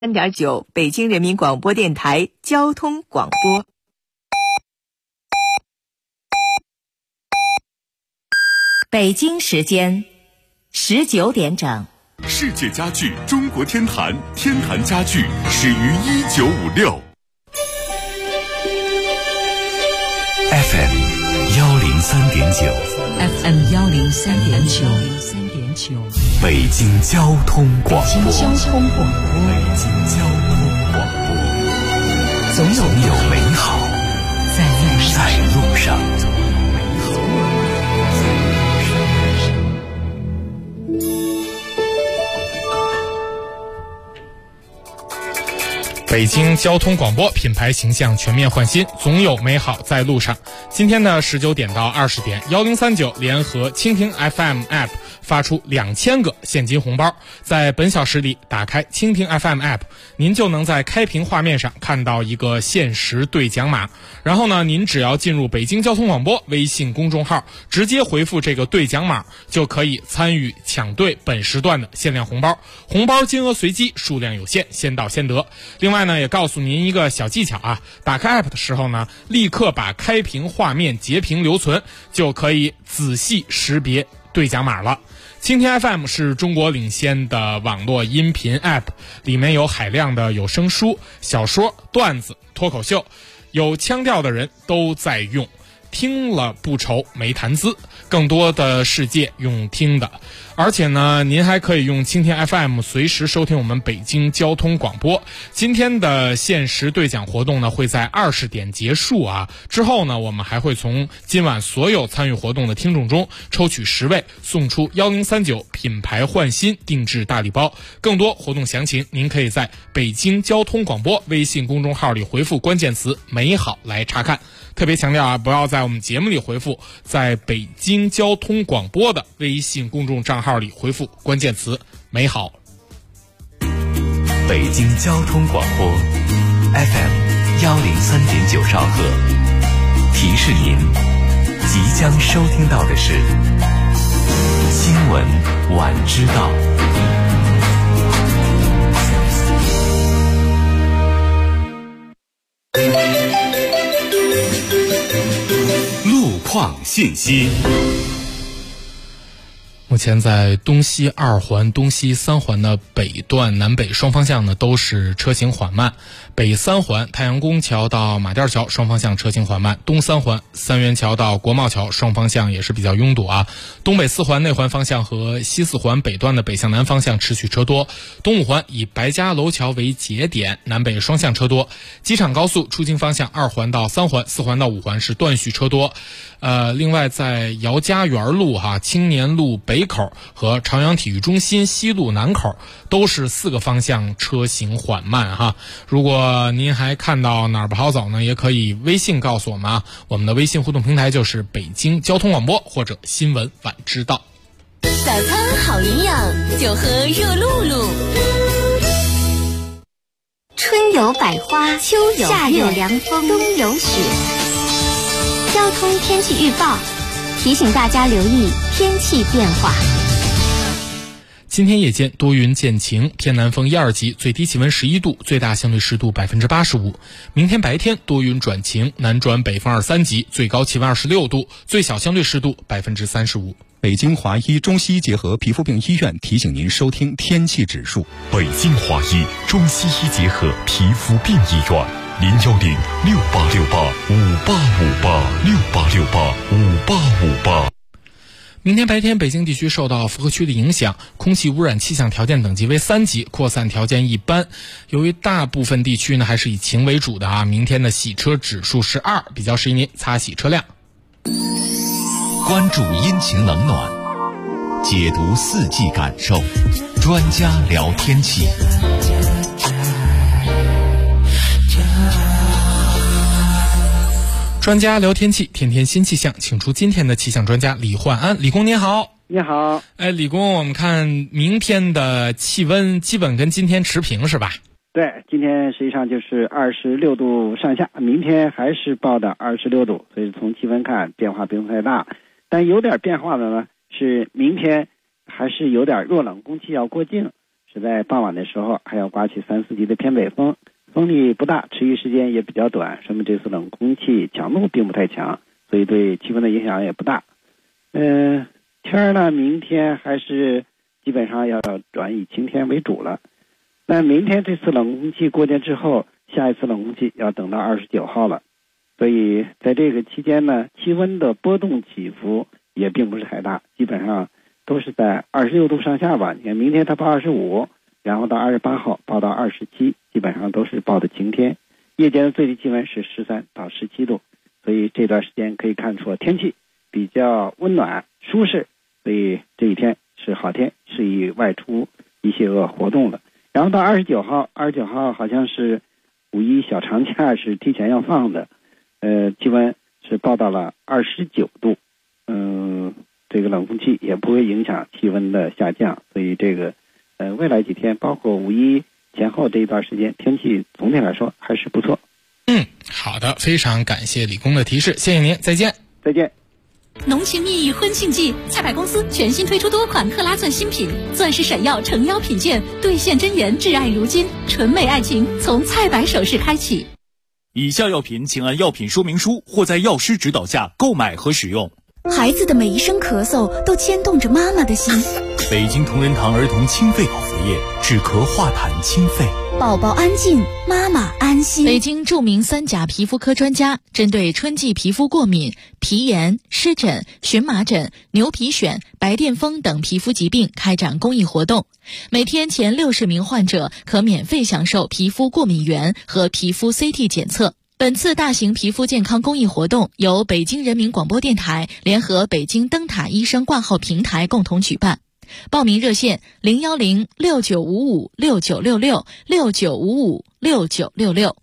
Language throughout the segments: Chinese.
3.9北京人民广播电台交通广播。 北京时间19点整。 世界家具中国天坛，天坛家具始于1956。FM 103.9 FM 103.9 北京交通广播。 北京交通广播，总有美好在路上。 北京交通广播品牌形象全面换新，总有美好在路上。今天呢19点到20点，1039联合蜻蜓 FM App 发出2000个现金红包。在本小时里打开蜻蜓 FM App， 您就能在开屏画面上看到一个限时兑奖码。然后呢，您只要进入北京交通广播微信公众号，直接回复这个兑奖码，就可以参与抢兑本时段的限量红包。红包金额随机，数量有限，先到先得。另外呢，也告诉您一个小技巧啊，打开 app 的时候呢，立刻把开屏画面截屏留存，就可以仔细识别兑奖码了。蜻蜓 FM 是中国领先的网络音频 app， 里面有海量的有声书、小说、段子、脱口秀，有腔调的人都在用，听了不愁没谈资，更多的世界用听的。而且呢，您还可以用蜻蜓 FM 随时收听我们北京交通广播。今天的限时兑奖活动呢，会在20点结束啊。之后呢，我们还会从今晚所有参与活动的听众中抽取10位，送出1039品牌换新定制大礼包。更多活动详情，您可以在北京交通广播微信公众号里回复关键词美好来查看。特别强调啊，不要在我们节目里回复，在北京交通广播的微信公众账号里回复关键词美好。 北京交通广播 FM 103.9兆赫，提示您即将收听到的是新闻晚知道。路况信息。 目前在东西2环、东西3环的北段南北双方向呢都是车行缓慢，北3环太阳宫桥到马甸桥双方向车行缓慢，东3环三元桥到国贸桥双方向也是比较拥堵啊。东北4环内环方向和西4环北段的北向南方向持续车多，东5环以白家楼桥为节点，南北双向车多。机场高速出京方向2环到3环、4环到5环是断续车多。另外在姚家园路青年路北口和朝阳体育中心西路南口都是4个方向车行缓慢哈。如果您还看到哪儿不好走呢，也可以微信告诉我们啊。我们的微信互动平台就是北京交通广播或者新闻晚知道。 早餐好营养，就喝热露露。 春有百花，秋有夏有凉风，冬有雪。交通天气预报提醒大家留意天气变化。 今天夜间多云见晴，偏南风1、2级，最低气温11度，最大相对湿度85%。明天白天多云转晴，南转北风2、3级，最高气温26度，最小相对湿度35%。 北京华医中西结合皮肤病医院提醒您收听天气指数。 北京华医中西医结合皮肤病医院，0106868585858，68685858。 明天白天北京地区受到符合区的影响，空气污染气象条件等级为3级，扩散条件一般。由于大部分地区呢还是以晴为主的啊，明天的洗车指数是2，比较适宜您擦洗车辆。 关注阴晴冷暖，解读四季感受，专家聊天气。 专家聊天气，天天新气象，请出今天的气象专家李焕安。李工您好。 你好。 李工，我们看明天的气温基本跟今天持平是吧？ 对，今天实际上就是26度上下，明天还是报的26度，所以从气温看变化不用太大。但有点变化的呢是明天还是有点弱冷空气要过境， 是在傍晚的时候还要刮起3、4级的偏北风，风力不大，持续时间也比较短，说明这次冷空气强度并不太强，所以对气温的影响也不大。天呢，明天还是基本上要转以晴天为主了。那明天这次冷空气过境之后，下一次冷空气要等到29号了，所以在这个期间呢，气温的波动起伏也并不是太大，基本上都是在26度上下吧。你看明天它报25，然后到28号报到27，基本上都是报的晴天。夜间的最低气温是13到17度，所以这段时间可以看出天气比较温暖舒适，所以这一天是好天，适宜外出一些活动了。然后到29号好像是五一小长假是提前要放的，气温是报到了29度，这个冷空气也不会影响气温的下降，所以这个未来几天包括五一前后这一段时间，天气总体来说还是不错。 好的，非常感谢李工的提示，谢谢您，再见。 再见。 浓情蜜意婚庆季，菜百公司全新推出多款克拉钻新品，钻石闪耀诚邀品鉴，兑现真言挚爱如今，纯美爱情从菜百首饰开启。 以下药品请按药品说明书或在药师指导下购买和使用。 孩子的每一声咳嗽都牵动着妈妈的心。 北京同仁堂儿童清肺口服液，止咳化痰清肺， 宝宝安静，妈妈安心。 北京著名3甲皮肤科专家针对春季皮肤过敏、皮炎、湿疹、荨麻疹、牛皮癣、白癜风等皮肤疾病开展公益活动，每天前60名患者可免费享受皮肤过敏原和皮肤 CT 检测。本次大型皮肤健康公益活动由北京人民广播电台联合北京灯塔医生挂号平台共同举办。报名热线010-6955-6966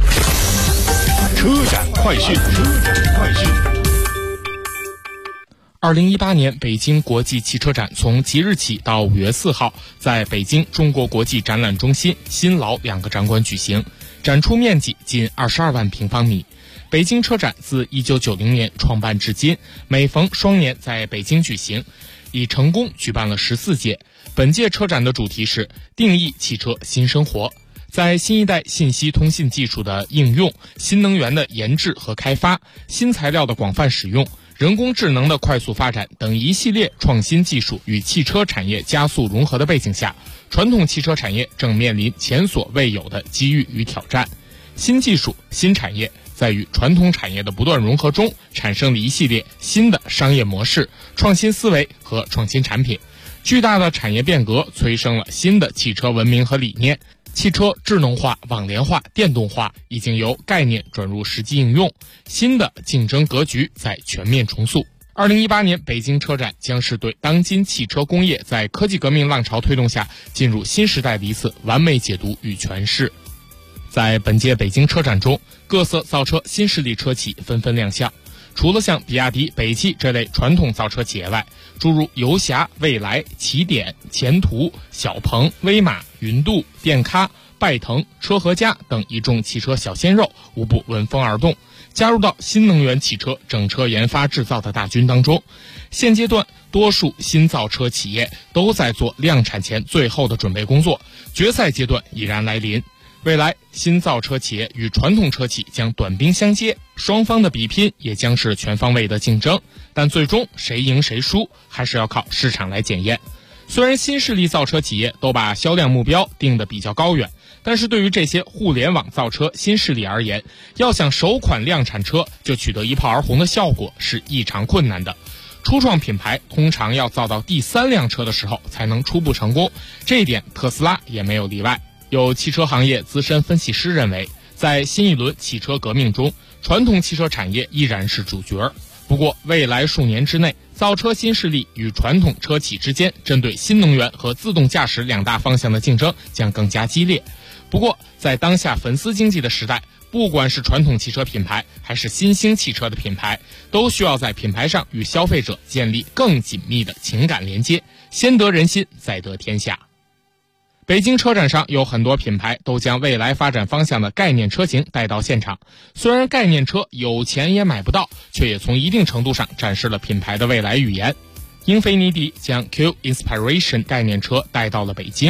车展快讯。2018年北京国际汽车展从即日起到5月4号，在北京中国国际展览中心、新老2个展馆举行，展出面积近22万平方米。北京车展自1990年创办至今，每逢双年在北京举行，已成功举办了14届。本届车展的主题是定义汽车新生活，在新一代信息通信技术的应用、新能源的研制和开发、新材料的广泛使用、人工智能的快速发展等一系列创新技术与汽车产业加速融合的背景下，传统汽车产业正面临前所未有的机遇与挑战。新技术、新产业在与传统产业的不断融合中，产生了一系列新的商业模式、创新思维和创新产品。巨大的产业变革催生了新的汽车文明和理念，汽车智能化、网联化、电动化已经由概念转入实际应用，新的竞争格局在全面重塑。2018年北京车展将是对当今汽车工业在科技革命浪潮推动下进入新时代的一次完美解读与诠释。在本届北京车展中，各色造车新势力车企纷纷亮相。除了像比亚迪、北汽这类传统造车企业外，诸如游侠、蔚来、起点、前途、小鹏、威马、云度、电咖、拜腾、车和家等一众汽车小鲜肉无不闻风而动，加入到新能源汽车整车研发制造的大军当中。现阶段多数新造车企业都在做量产前最后的准备工作，决赛阶段已然来临。未来新造车企业与传统车企将短兵相接，双方的比拼也将是全方位的竞争，但最终谁赢谁输还是要靠市场来检验。虽然新势力造车企业都把销量目标定得比较高远，但是对于这些互联网造车新势力而言，要想首款量产车就取得一炮而红的效果是异常困难的。初创品牌通常要造到第3辆车的时候才能初步成功，这一点特斯拉也没有例外。有汽车行业资深分析师认为，在新一轮汽车革命中，传统汽车产业依然是主角。不过未来数年之内，造车新势力与传统车企之间针对新能源和自动驾驶2大方向的竞争将更加激烈。不过在当下粉丝经济的时代，不管是传统汽车品牌还是新兴汽车的品牌，都需要在品牌上与消费者建立更紧密的情感连接，先得人心，再得天下。北京车展上有很多品牌都将未来发展方向的概念车型带到现场，虽然概念车有钱也买不到，却也从一定程度上展示了品牌的未来语言。英菲尼迪将 Q Inspiration 概念车带到了北京，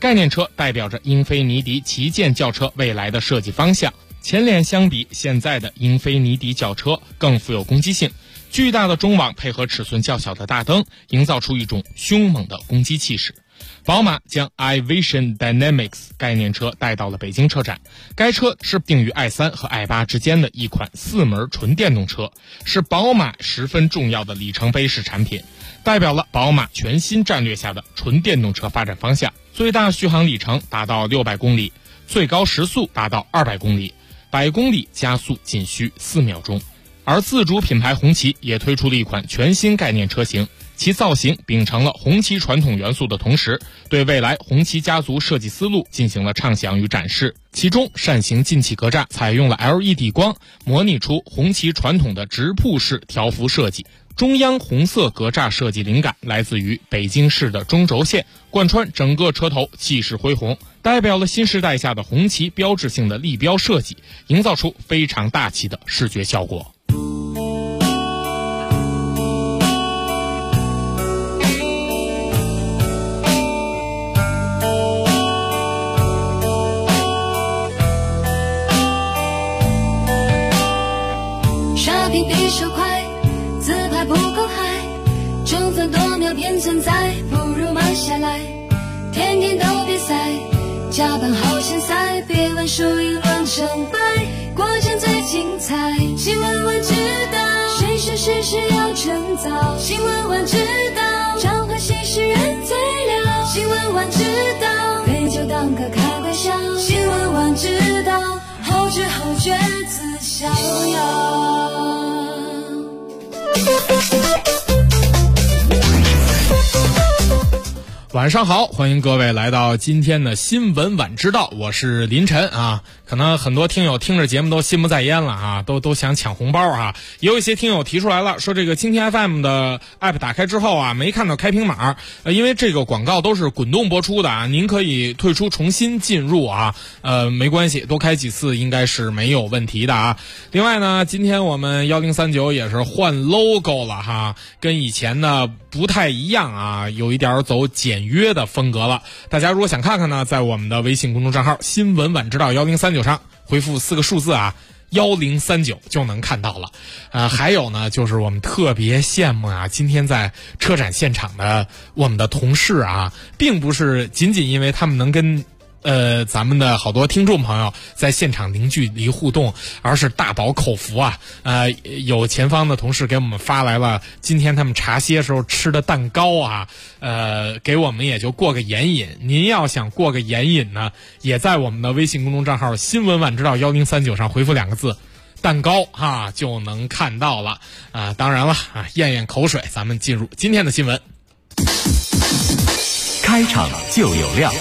概念车代表着英菲尼迪旗舰轿车未来的设计方向。前脸相比现在的英菲尼迪轿车更富有攻击性，巨大的中网配合尺寸较小的大灯，营造出一种凶猛的攻击气势。宝马将 iVision Dynamics 概念车带到了北京车展，该车是定于 i3 和 i8 之间的一款4门纯电动车，是宝马十分重要的里程碑式产品，代表了宝马全新战略下的纯电动车发展方向。最大续航里程达到600公里，最高时速达到200公里，100公里加速仅需4秒钟。而自主品牌红旗也推出了一款全新概念车型，其造型秉承了红旗传统元素的同时，对未来红旗家族设计思路进行了畅想与展示。其中扇形进气格栅采用了 LED 光，模拟出红旗传统的直瀑式条幅设计。中央红色格栅设计灵感来自于北京市的中轴线，贯穿整个车头，气势恢宏，代表了新时代下的红旗标志性的立标设计，营造出非常大气的视觉效果。 刷屏比手快，自拍不够嗨，争分夺秒变存在，不如慢下来，天天都比赛，加班好现赛，别问输赢论成败，过程最精彩，新闻晚知道，谁说事实要趁早，新闻晚知道，召唤新时人最了，新闻晚知道，陪酒当歌开玩笑，新闻晚知道，后知后觉自逍遥。 晚上好，欢迎各位来到今天的新闻晚知道，我是林晨啊。可能很多听友听着节目都心不在焉了啊，都想抢红包啊。也有一些听友提出来了，说这个蜻蜓 FM 的 app 打开之后啊，没看到开屏码，因为这个广告都是滚动播出的啊，您可以退出重新进入啊，没关系，多开几次应该是没有问题的啊。另外呢，今天我们1039也是换 logo 了哈，跟以前呢不太一样啊，有一点走简约的风格了。大家如果想看看呢，在我们的微信公众账号新闻晚知道1039上回复4个数字啊1039就能看到了。还有呢，就是我们特别羡慕啊，今天在车展现场的我们的同事啊，并不是仅仅因为他们能跟咱们的好多听众朋友在现场零距离互动，而是大饱口福啊！有前方的同事给我们发来了今天他们茶歇时候吃的蛋糕啊，给我们也就过个眼瘾。您要想过个眼瘾呢，也在我们的微信公众账号新闻晚知道1039上回复2个字蛋糕哈，就能看到了啊。当然了啊，咽咽口水，咱们进入今天的新闻。 开场就有料。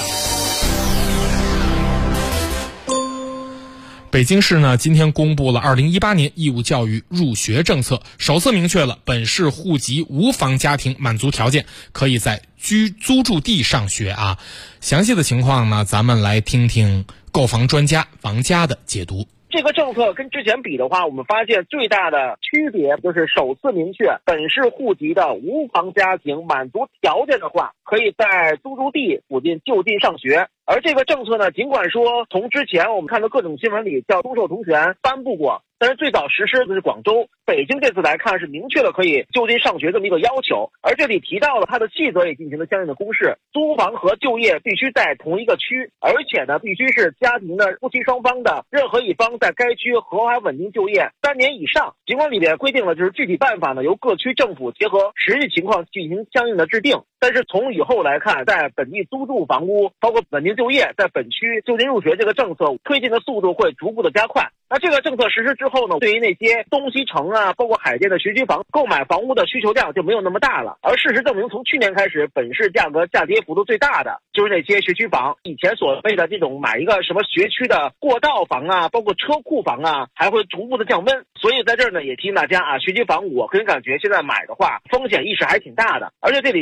北京市呢，今天公布了2018年义务教育入学政策，首次明确了本市户籍无房家庭满足条件可以在租住地上学啊。详细的情况呢，咱们来听听购房专家王佳的解读。 这个政策跟之前比的话，我们发现最大的区别就是首次明确本市户籍的无房家庭满足条件的话，可以在租住地附近就近上学。而这个政策呢，尽管说从之前我们看到各种新闻里叫出售同权颁布过，但是最早实施的是广州，北京这次来看是明确了可以就近上学这么一个要求。而这里提到了它的细则也进行了相应的公示，租房和就业必须在同一个区，而且呢必须是家庭的夫妻双方的任何一方在该区合法稳定就业3年以上。尽管里面规定了就是具体办法呢由各区政府结合实际情况进行相应的制定，但是从以后来看，在本地租住房屋包括稳定就业在本区就近入学这个政策推进的速度会逐步的加快。那这个政策实施之后呢，对于那些东西城啊包括海淀的学区房购买房屋的需求量就没有那么大了。而事实证明，从去年开始本市价格下跌幅度最大的就是那些学区房，以前所谓的这种买一个什么学区的过道房啊包括车库房啊还会逐步的降温。所以在这儿呢也提醒大家啊，学区房我个人感觉现在买的话风险意识还挺大的。而且这里提到了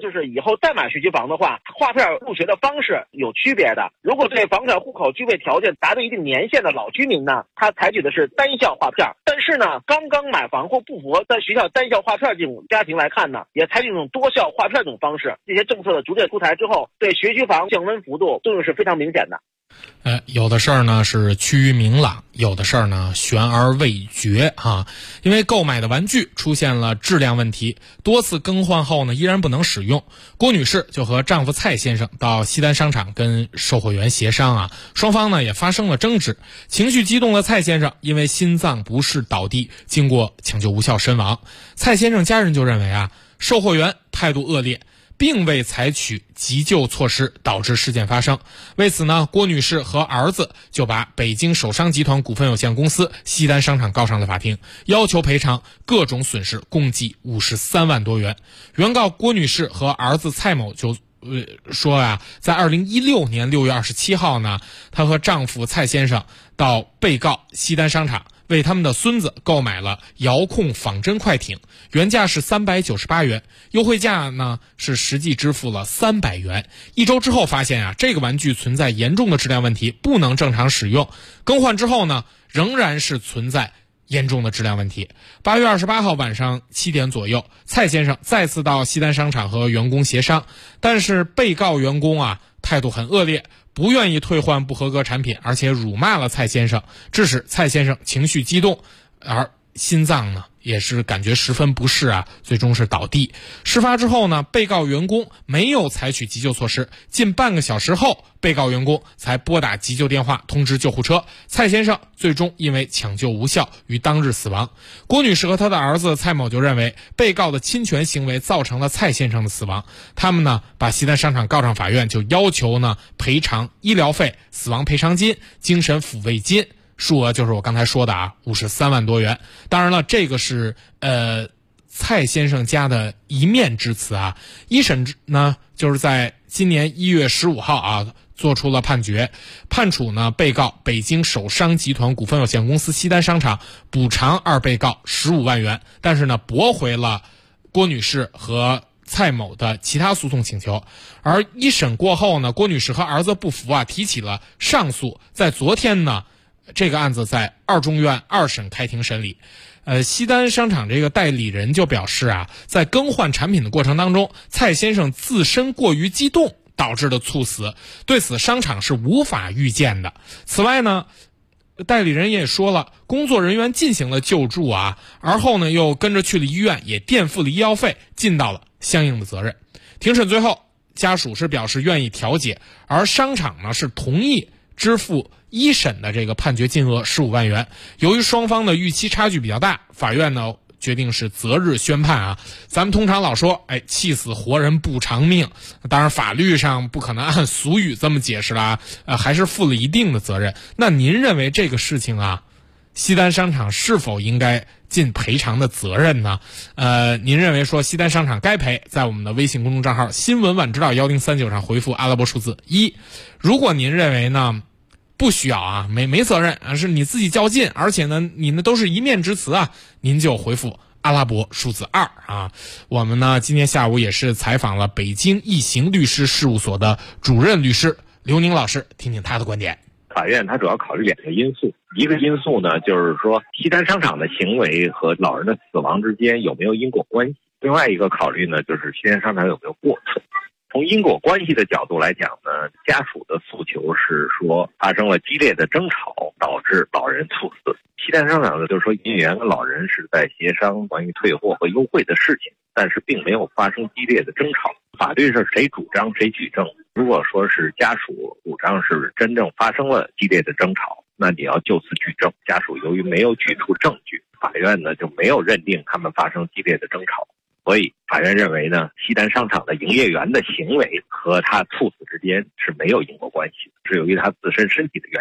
就是以后再买学区房的话，划片入学的方式有区别的。如果对房产户口具备条件达到一定年限的老居民呢，他采取的是单校划片。但是呢，刚刚买房或不符合在学校单校划片这种家庭来看呢，也采取这种多校划片这种方式。这些政策的逐渐出台之后，对学区房降温幅度作用是非常明显的。 有的事儿呢是趋于明朗，有的事儿呢悬而未决啊。因为购买的玩具出现了质量问题，多次更换后呢依然不能使用。郭女士就和丈夫蔡先生到西单商场跟售货员协商啊，双方呢也发生了争执。情绪激动的蔡先生因为心脏不适倒地，经过抢救无效身亡。蔡先生家人就认为啊，售货员态度恶劣，并未采取急救措施，导致事件发生。为此呢，郭女士和儿子就把北京首商集团股份有限公司西单商场告上了法庭，要求赔偿各种损失，共计53万多元。原告郭女士和儿子蔡某就说啊，在2016年6月27号呢，她和丈夫蔡先生到被告西单商场为他们的孙子购买了遥控仿真快艇，原价是398元，优惠价呢是实际支付了300元。1周之后发现啊，这个玩具存在严重的质量问题，不能正常使用。更换之后呢，仍然是存在严重的质量问题。8月28号晚上7点左右，蔡先生再次到西单商场和员工协商，但是被告员工啊态度很恶劣，不愿意退换不合格产品，而且辱骂了蔡先生，致使蔡先生情绪激动，而心脏呢也是感觉十分不适啊，最终是倒地。事发之后呢，被告员工没有采取急救措施，近半个小时后，被告员工才拨打急救电话通知救护车。蔡先生最终因为抢救无效于当日死亡。郭女士和她的儿子蔡某就认为，被告的侵权行为造成了蔡先生的死亡。他们呢把西单商场告上法院，就要求呢赔偿医疗费、死亡赔偿金、精神抚慰金。数额就是我刚才说的啊，53万多元。当然了，这个是蔡先生家的一面之词啊。一审呢就是在今年1月15号啊做出了判决，判处呢被告北京首商集团股份有限公司西单商场补偿2被告15万元，但是呢驳回了郭女士和蔡某的其他诉讼请求。而一审过后呢，郭女士和儿子不服啊，提起了上诉。在昨天呢，这个案子在2中院2审开庭审理。西单商场这个代理人就表示啊，在更换产品的过程当中，蔡先生自身过于激动导致的猝死，对此商场是无法预见的。此外呢，代理人也说了，工作人员进行了救助啊，而后呢又跟着去了医院，也垫付了医药费，尽到了相应的责任。庭审最后，家属是表示愿意调解，而商场呢是同意支付一审的这个判决金额15万元。由于双方的预期差距比较大，法院呢决定是择日宣判啊。咱们通常老说，气死活人不偿命，当然法律上不可能按俗语这么解释了啊，还是负了一定的责任。那您认为这个事情啊，西单商场是否应该尽赔偿的责任呢？您认为说西单商场该赔，在我们的微信公众账号新闻晚知道1039上回复阿拉伯数字1。如果您认为呢不需要啊，没责任啊，是你自己较劲，而且呢你呢都是一面之词啊，您就回复阿拉伯数字2啊。我们呢今天下午也是采访了北京易行律师事务所的主任律师刘宁老师，听听他的观点。 法院它主要考虑2个因素，一个因素呢就是说西单商场的行为和老人的死亡之间有没有因果关系，另外一个考虑呢就是西单商场有没有过错。从因果关系的角度来讲呢，家属的诉求是说发生了激烈的争吵，导致老人猝死。西单商场呢就是说营业员跟老人是在协商关于退货和优惠的事情，但是并没有发生激烈的争吵。法律是谁主张谁举证，如果说是家属主张是真正发生了激烈的争吵，那你要就此举证。家属由于没有举出证据，法院呢就没有认定他们发生激烈的争吵。所以法院认为呢，西单商场的营业员的行为和他猝死之间是没有因果关系的，是由于他自身身体的原因。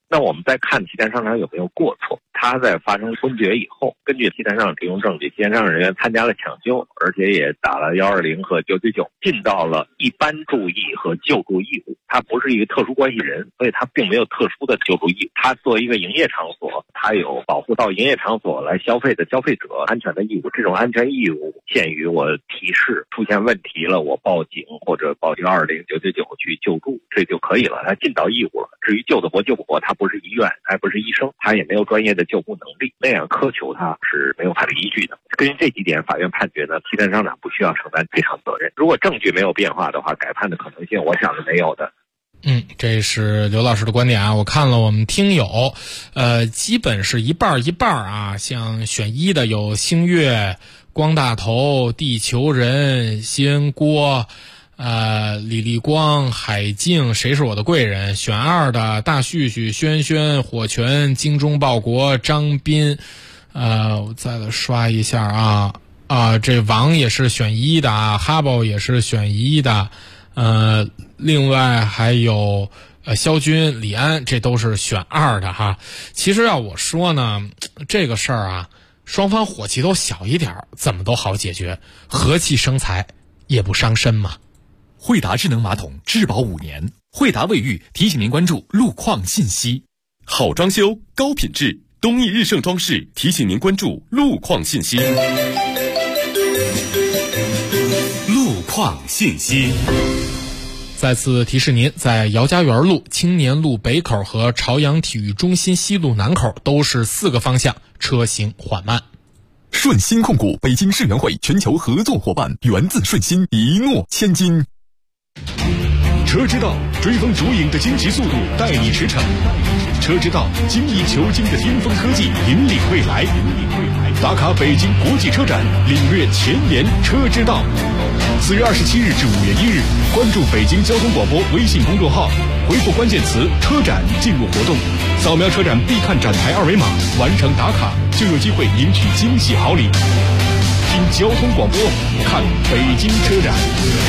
那我们再看齐田商场有没有过错。他在发生昏厥以后，根据齐田商场提供证据，齐田商场人员参加了抢救，而且也打了120和999，尽到了一般注意和救助义务。他不是一个特殊关系人，所以他并没有特殊的救助义务。他作为一个营业场所，他有保护到营业场所来消费的消费者安全的义务。这种安全义务限于我提示出现问题了，我报警或者报120、999去救助，这就可以了，他尽到义务了。至于救得活救不活，他不是医院，还不是医生，他也没有专业的救护能力，那样苛求他是没有法律依据的。根据这几点，法院判决呢，齐田商场不需要承担赔偿责任。如果证据没有变化的话，改判的可能性我想是没有的。 这是刘老师的观点啊。我看了我们听友，基本是一半一半啊。像选一的有星月、光大头、地球人、西恩郭、李立光、海静，谁是我的贵人？选二的大旭旭、轩轩、火拳、精忠报国、张斌，我再来刷一下这王也是选一的啊，哈宝也是选一的。另外还有肖军、李安，这都是选二的哈。其实要我说呢，这个事儿啊，双方火气都小一点，怎么都好解决，和气生财也不伤身嘛。 惠达智能马桶质保5年，惠达卫浴提醒您关注路况信息。 好装修高品质，东义日盛装饰提醒您关注路况信息。路况信息。 再次提示您，在姚家园路、青年路北口和朝阳体育中心西路南口都是4个方向，车行缓慢。 顺鑫控股北京世园会全球合作伙伴，源自顺鑫，一诺千金。车之道，追风逐影的惊奇速度，带你驰骋。车之道，精益求精的巅峰科技，引领未来。打卡北京国际车展，领略前沿车之道。4月27日至5月1日，关注北京交通广播微信公众号，回复关键词“车展”进入活动，扫描车展必看展台2维码，完成打卡就有机会赢取惊喜好礼。听交通广播，看北京车展。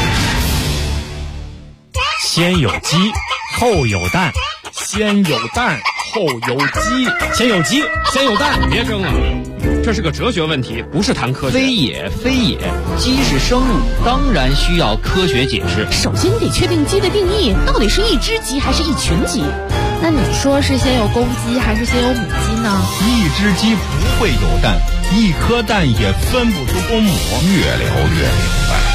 先有鸡，后有蛋； 先有蛋，后有鸡； 先有鸡，先有蛋。别争了，这是个哲学问题，不是谈科学。 非也，非也，鸡是生物，当然需要科学解释。 首先得确定鸡的定义，到底是一只鸡还是一群鸡？那你说是先有公鸡还是先有母鸡呢？ 一只鸡不会有蛋，一颗蛋也分不出公母。 越聊越明白。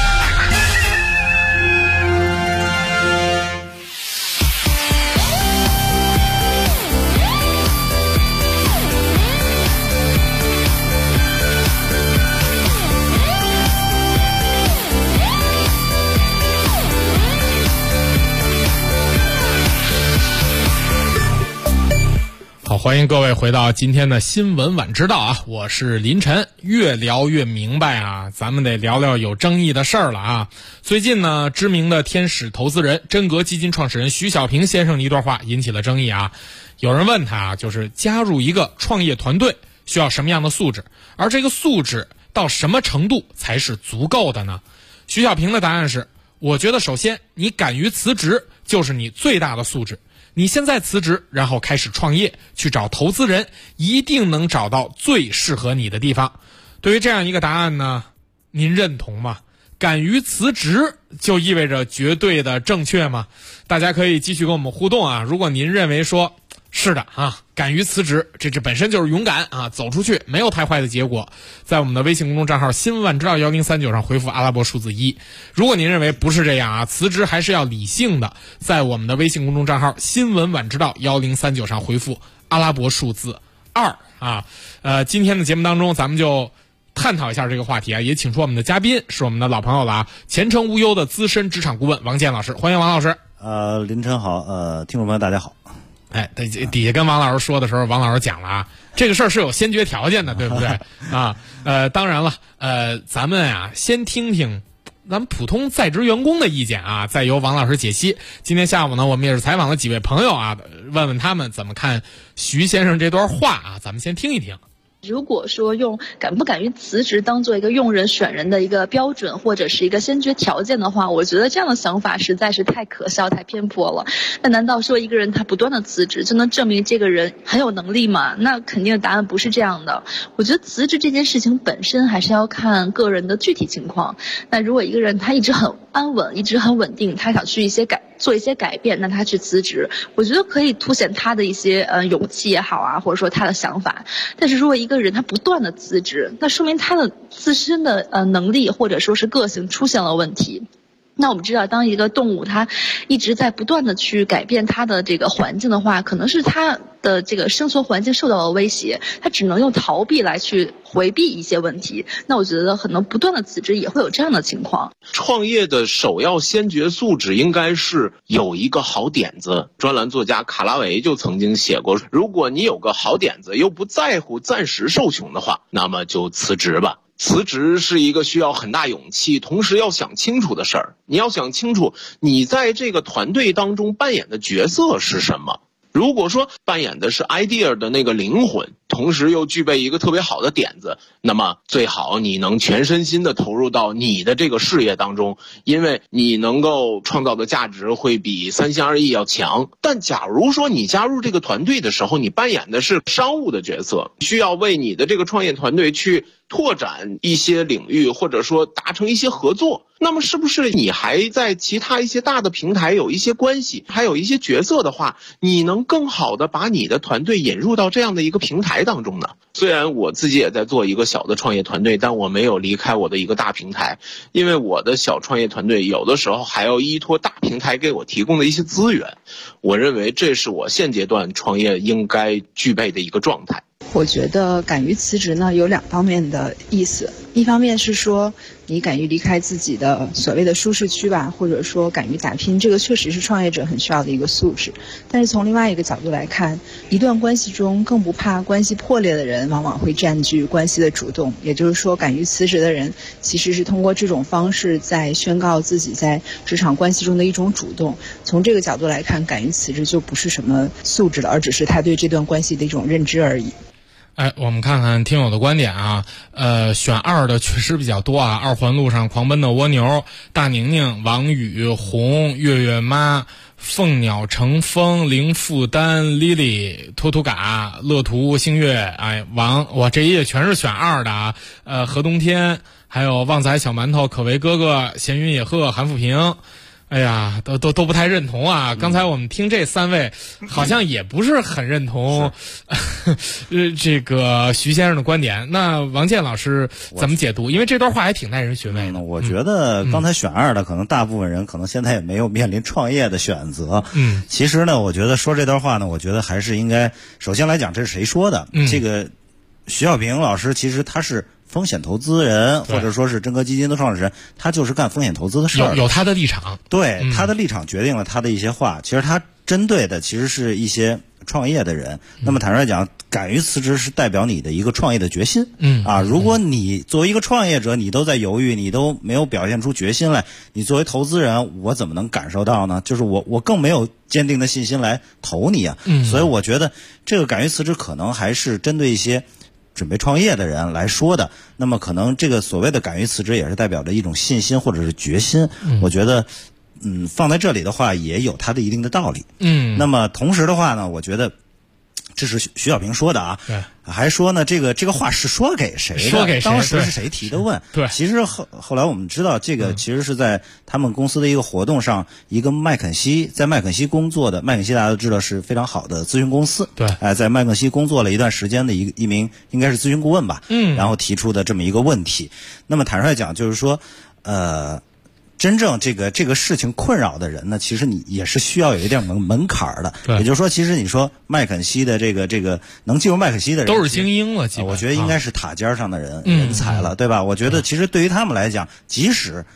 好，欢迎各位回到今天的新闻晚知道啊，我是林晨。越聊越明白啊，咱们得聊聊有争议的事儿了啊。最近呢，知名的天使投资人真格基金创始人徐小平先生的一段话引起了争议啊。有人问他啊，就是加入一个创业团队需要什么样的素质，而这个素质到什么程度才是足够的呢？徐小平的答案是，我觉得首先你敢于辞职就是你最大的素质。你现在辞职，然后开始创业，去找投资人，一定能找到最适合你的地方。对于这样一个答案呢，您认同吗？敢于辞职就意味着绝对的正确吗？大家可以继续跟我们互动啊。如果您认为说是的啊，敢于辞职，这本身就是勇敢啊，走出去没有太坏的结果，在我们的微信公众账号新闻晚知道1039上回复阿拉伯数字1。如果您认为不是这样啊，辞职还是要理性的，在我们的微信公众账号新闻晚知道1039上回复阿拉伯数字2啊。今天的节目当中咱们就探讨一下这个话题啊，也请出我们的嘉宾是我们的老朋友了啊，前程无忧的资深职场顾问王健老师，欢迎王老师。 林晨好，听众朋友大家好。 哎，底下跟王老师说的时候，王老师讲了啊，这个事儿是有先决条件的，对不对啊？当然了，咱们啊先听听咱们普通在职员工的意见啊，再由王老师解析。今天下午呢，我们也是采访了几位朋友啊，问问他们怎么看徐先生这段话啊，咱们先听一听。 如果说用敢不敢于辞职当做一个用人选人的一个标准或者是一个先决条件的话，我觉得这样的想法实在是太可笑太偏颇了。那难道说一个人他不断的辞职就能证明这个人很有能力吗？那肯定答案不是这样的。我觉得辞职这件事情本身还是要看个人的具体情况。那如果一个人他一直很安稳，一直很稳定，他想去做一些改变，那他去辞职，我觉得可以凸显他的一些勇气也好啊，或者说他的想法。但是如果一个人他不断的辞职，那说明他的自身的能力或者说是个性出现了问题。那我们知道，当一个动物它一直在不断的去改变它的这个环境的话，可能是它的这个生存环境受到了威胁，它只能用逃避来去回避一些问题。那我觉得可能不断的辞职也会有这样的情况。 创业的首要先决素质应该是有一个好点子。专栏作家卡拉维就曾经写过，如果你有个好点子又不在乎暂时受穷的话，那么就辞职吧。辞职是一个需要很大勇气，同时要想清楚的事儿。你要想清楚你在这个团队当中扮演的角色是什么。如果说扮演的是 idea 的那个灵魂，同时又具备一个特别好的点子，那么最好你能全身心的投入到你的这个事业当中，因为你能够创造的价值会比三心二意要强。但假如说你加入这个团队的时候，你扮演的是商务的角色，需要为你的这个创业团队去拓展一些领域，或者说达成一些合作，那么是不是你还在其他一些大的平台有一些关系，还有一些角色的话，你能更好的把你的团队引入到这样的一个平台当中呢？虽然我自己也在做一个小的创业团队，但我没有离开我的一个大平台，因为我的小创业团队有的时候还要依托大平台给我提供的一些资源。我认为这是我现阶段创业应该具备的一个状态。 我觉得敢于辞职呢有两方面的意思，一方面是说你敢于离开自己的所谓的舒适区吧，或者说敢于打拼，这个确实是创业者很需要的一个素质。但是从另外一个角度来看，一段关系中更不怕关系破裂的人往往会占据关系的主动，也就是说敢于辞职的人其实是通过这种方式在宣告自己在职场关系中的一种主动。从这个角度来看，敢于辞职就不是什么素质了，而只是他对这段关系的一种认知而已。 我们看看听友的观点啊，选2的确实比较多啊。二环路上狂奔的蜗牛，大宁宁、王宇、红、月月妈、凤鸟成风、零负担、Lily、图图嘎、乐图、星月，王，哇，这一页全是选2的啊。何冬天，还有旺仔小馒头、可为哥哥、闲云野鹤、韩富平。哎呀，都不太认同啊！刚才我们听这3位，好像也不是很认同这个徐先生的观点。那王健老师怎么解读？因为这段话还挺耐人寻味的。 我觉得刚才选2的，可能大部分人可能现在也没有面临创业的选择。其实呢，我觉得说这段话呢，我觉得还是应该首先来讲，这是谁说的？这个徐小平老师其实他是风险投资人，或者说是真格基金的创始人，他就是干风险投资的事儿， 有他的立场。 对，他的立场决定了他的一些话。其实他针对的其实是一些创业的人。那么坦率讲，敢于辞职是代表你的一个创业的决心。如果你作为一个创业者，你都在犹豫，你都没有表现出决心来，你作为投资人，我怎么能感受到呢？就是我更没有坚定的信心来投你啊。所以我觉得这个敢于辞职可能还是针对一些准备创业的人来说的。那么可能这个所谓的敢于辞职也是代表着一种信心或者是决心。我觉得放在这里的话也有它的一定的道理。那么同时的话呢，我觉得这是徐小平说的啊。对，还说呢这个话是说给谁的？说给谁？当时是谁提的问？对，其实后来我们知道，这个其实是在他们公司的一个活动上，一个在麦肯锡工作的，麦肯锡大家都知道是非常好的咨询公司。对，在麦肯锡工作了一段时间的一名应该是咨询顾问吧。然后提出的这么一个问题。那么坦率讲，就是说真正这个事情困扰的人呢，其实你也是需要有一点门槛的。也就是说，其实你说麦肯锡的这个能进入麦肯锡的人都是精英了，我觉得应该是塔尖上的人才了，对吧？我觉得其实对于他们来讲，即使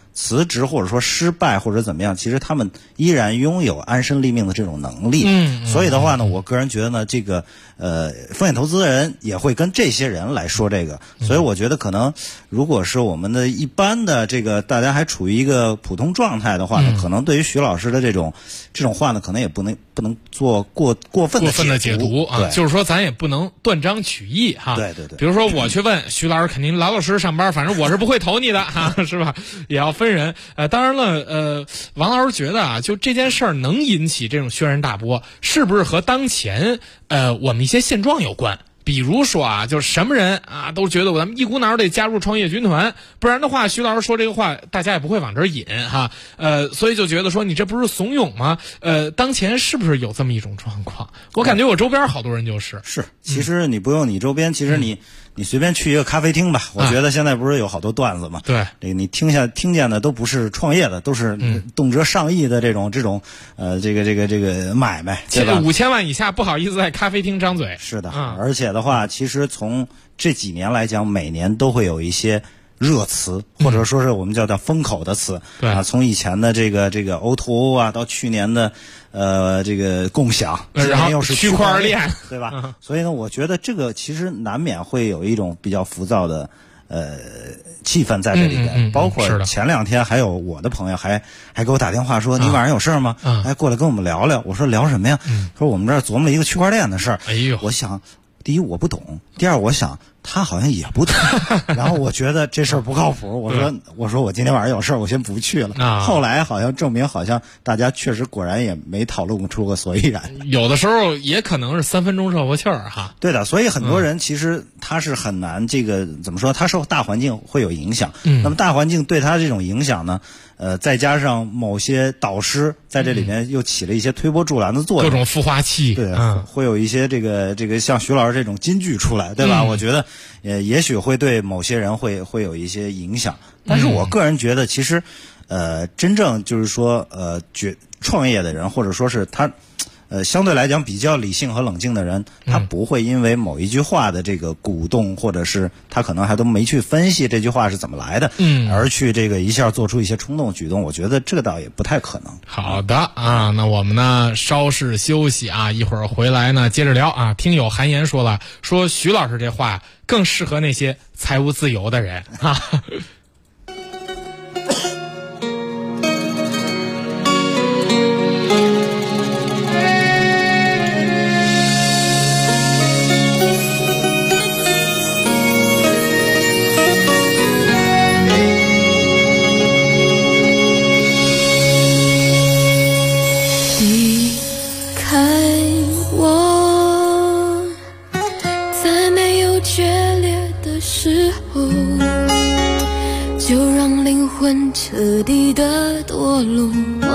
辞职或者说失败或者怎么样，其实他们依然拥有安身立命的这种能力。所以的话呢，我个人觉得呢，这个风险投资人也会跟这些人来说这个。所以我觉得可能如果是我们的一般的这个大家还处于一个普通状态的话呢，可能对于徐老师的这种话呢，可能也不能做过分的解读啊。就是说咱也不能断章取义哈。 对。 比如说我去问徐老师，肯定老老实实上班，反正我是不会投你的哈，是吧？也要分人。当然了，王老师觉得啊，就这件事儿能引起这种轩然大波，是不是和当前我们一些现状有关？比如说啊，就是什么人啊都觉得咱们一股脑得加入创业军团，不然的话，徐老师说这个话，大家也不会往这儿引哈。所以就觉得说你这不是怂恿吗？当前是不是有这么一种状况？我感觉我周边好多人就是。 其实你不用你周边，其实你随便去一个咖啡厅吧，我觉得现在不是有好多段子嘛？ 对， 你听见的都不是创业的，都是动辄上亿的这种这个买卖，对吧 ？5000万以下不好意思在咖啡厅张嘴。 是的，而且的话，其实从这几年来讲，每年都会有一些热词，或者说是我们叫风口的词。 对从以前的这个 O2O 啊，到去年的这个共享， 然后又是区块链， 对吧？所以呢，我觉得这个其实难免会有一种比较浮躁的气氛在这里边。包括前2天还有我的朋友还给我打电话说，你晚上有事吗？过来跟我们聊聊。我说聊什么呀？说我们这儿琢磨了一个区块链的事儿。 哎呦， 我想第一我不懂，第二我想他好像也不懂，然后我觉得这事儿不靠谱。我说我今天晚上有事儿，我先不去了。后来好像证明，好像大家确实果然也没讨论出个所以然。 有的时候也可能是3分钟热乎气儿哈。 对的，所以很多人其实他是很难这个怎么说，他受大环境会有影响。那么大环境对他这种影响呢？再加上某些导师在这里面又起了一些推波助澜的作用， 各种孵化器， 对，会有一些这个像徐老师这种金句出来，对吧？我觉得也许会对某些人会有一些影响，但是我个人觉得，其实真正就是说创业的人，或者说是他。相对来讲比较理性和冷静的人，他不会因为某一句话的这个鼓动，或者是他可能还都没去分析这句话是怎么来的，而去这个一下做出一些冲动举动，我觉得这个倒也不太可能。 好的啊，那我们呢稍事休息啊，一会儿回来呢接着聊啊。听友韩言说了，说徐老师这话更适合那些财务自由的人啊。 彻底的堕落，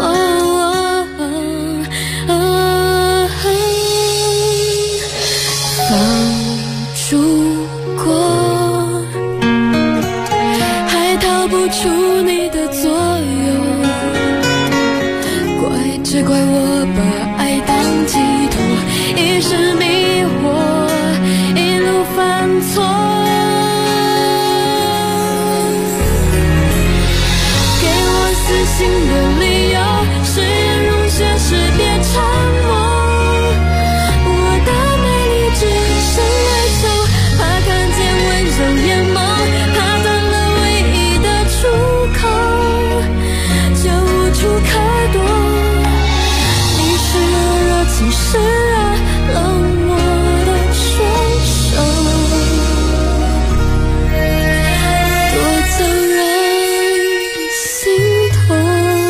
放逐过，还逃不出你的左右，只怪我把爱当寄托，一时迷惑，一路犯错。新的理由，誓言容现实，别沉默。我的美丽只剩哀愁，怕看见温柔眼眸，怕断了唯一的出口，就无处可躲。你是热情，是冷漠的双手，夺走人心痛。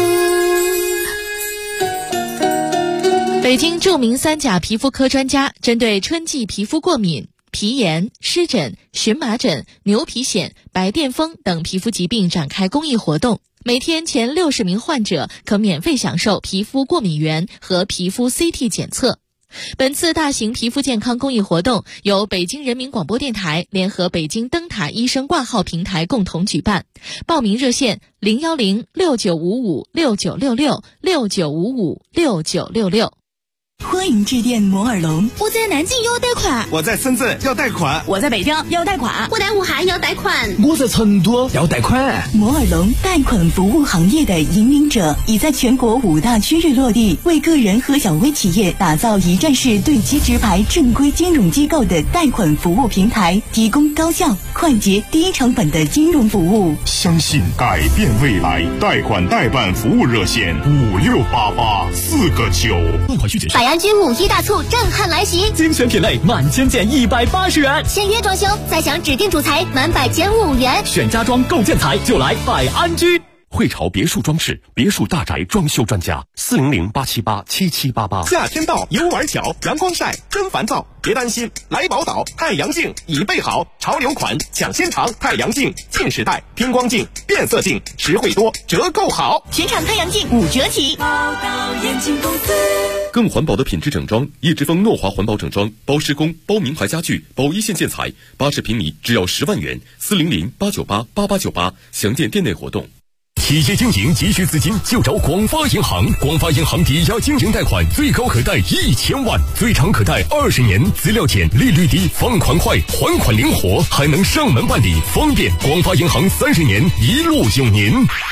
北京著名3甲皮肤科专家针对春季皮肤过敏、皮炎、湿疹、荨麻疹、牛皮癣、白癜风等皮肤疾病展开公益活动，每天前60名患者可免费享受皮肤过敏原和皮肤 CT 检测。本次大型皮肤健康公益活动由北京人民广播电台联合北京灯塔医生挂号平台共同举办，报名热线0106955696669556966。 欢迎致电摩尔龙。 我在南京要贷款， 我在深圳要贷款， 我在北京要贷款， 我在武汉要贷款， 我在成都要贷款。 摩尔龙贷款服务行业的引领者，已在全国5大区域落地，为个人和小微企业打造一站式对接直排正规金融机构的贷款服务平台，提供高效、快捷、低成本的金融服务。 相信改变未来，贷款代办服务热线5688-4个9。 贷款需谨慎。 百安居5一大促震撼来袭， 精选品类满千件180元， 签约装修再享指定主材满100减5元， 选家装购建材就来百安居。 汇潮别墅装饰，别墅大宅装修专家，400-878-7788。 夏天到，游玩巧，阳光晒真烦躁，别担心，来宝岛太阳镜已备好，潮流款抢先尝，太阳镜近视带、偏光镜、变色镜，实惠多，折扣好， 全场太阳镜5折起。 宝岛眼镜公司， 更环保的品质整装，叶之峰诺华环保整装，包施工，包名牌家具，包一线建材，80平米只要10万元，400-898-8898，详见店内活动。 企业经营急需资金，就找广发银行。广发银行抵押经营贷款最高可贷1000万，最长可贷20年，资料简，利率低，放款快，还款灵活，还能上门办理，方便。广发银行30年一路有您。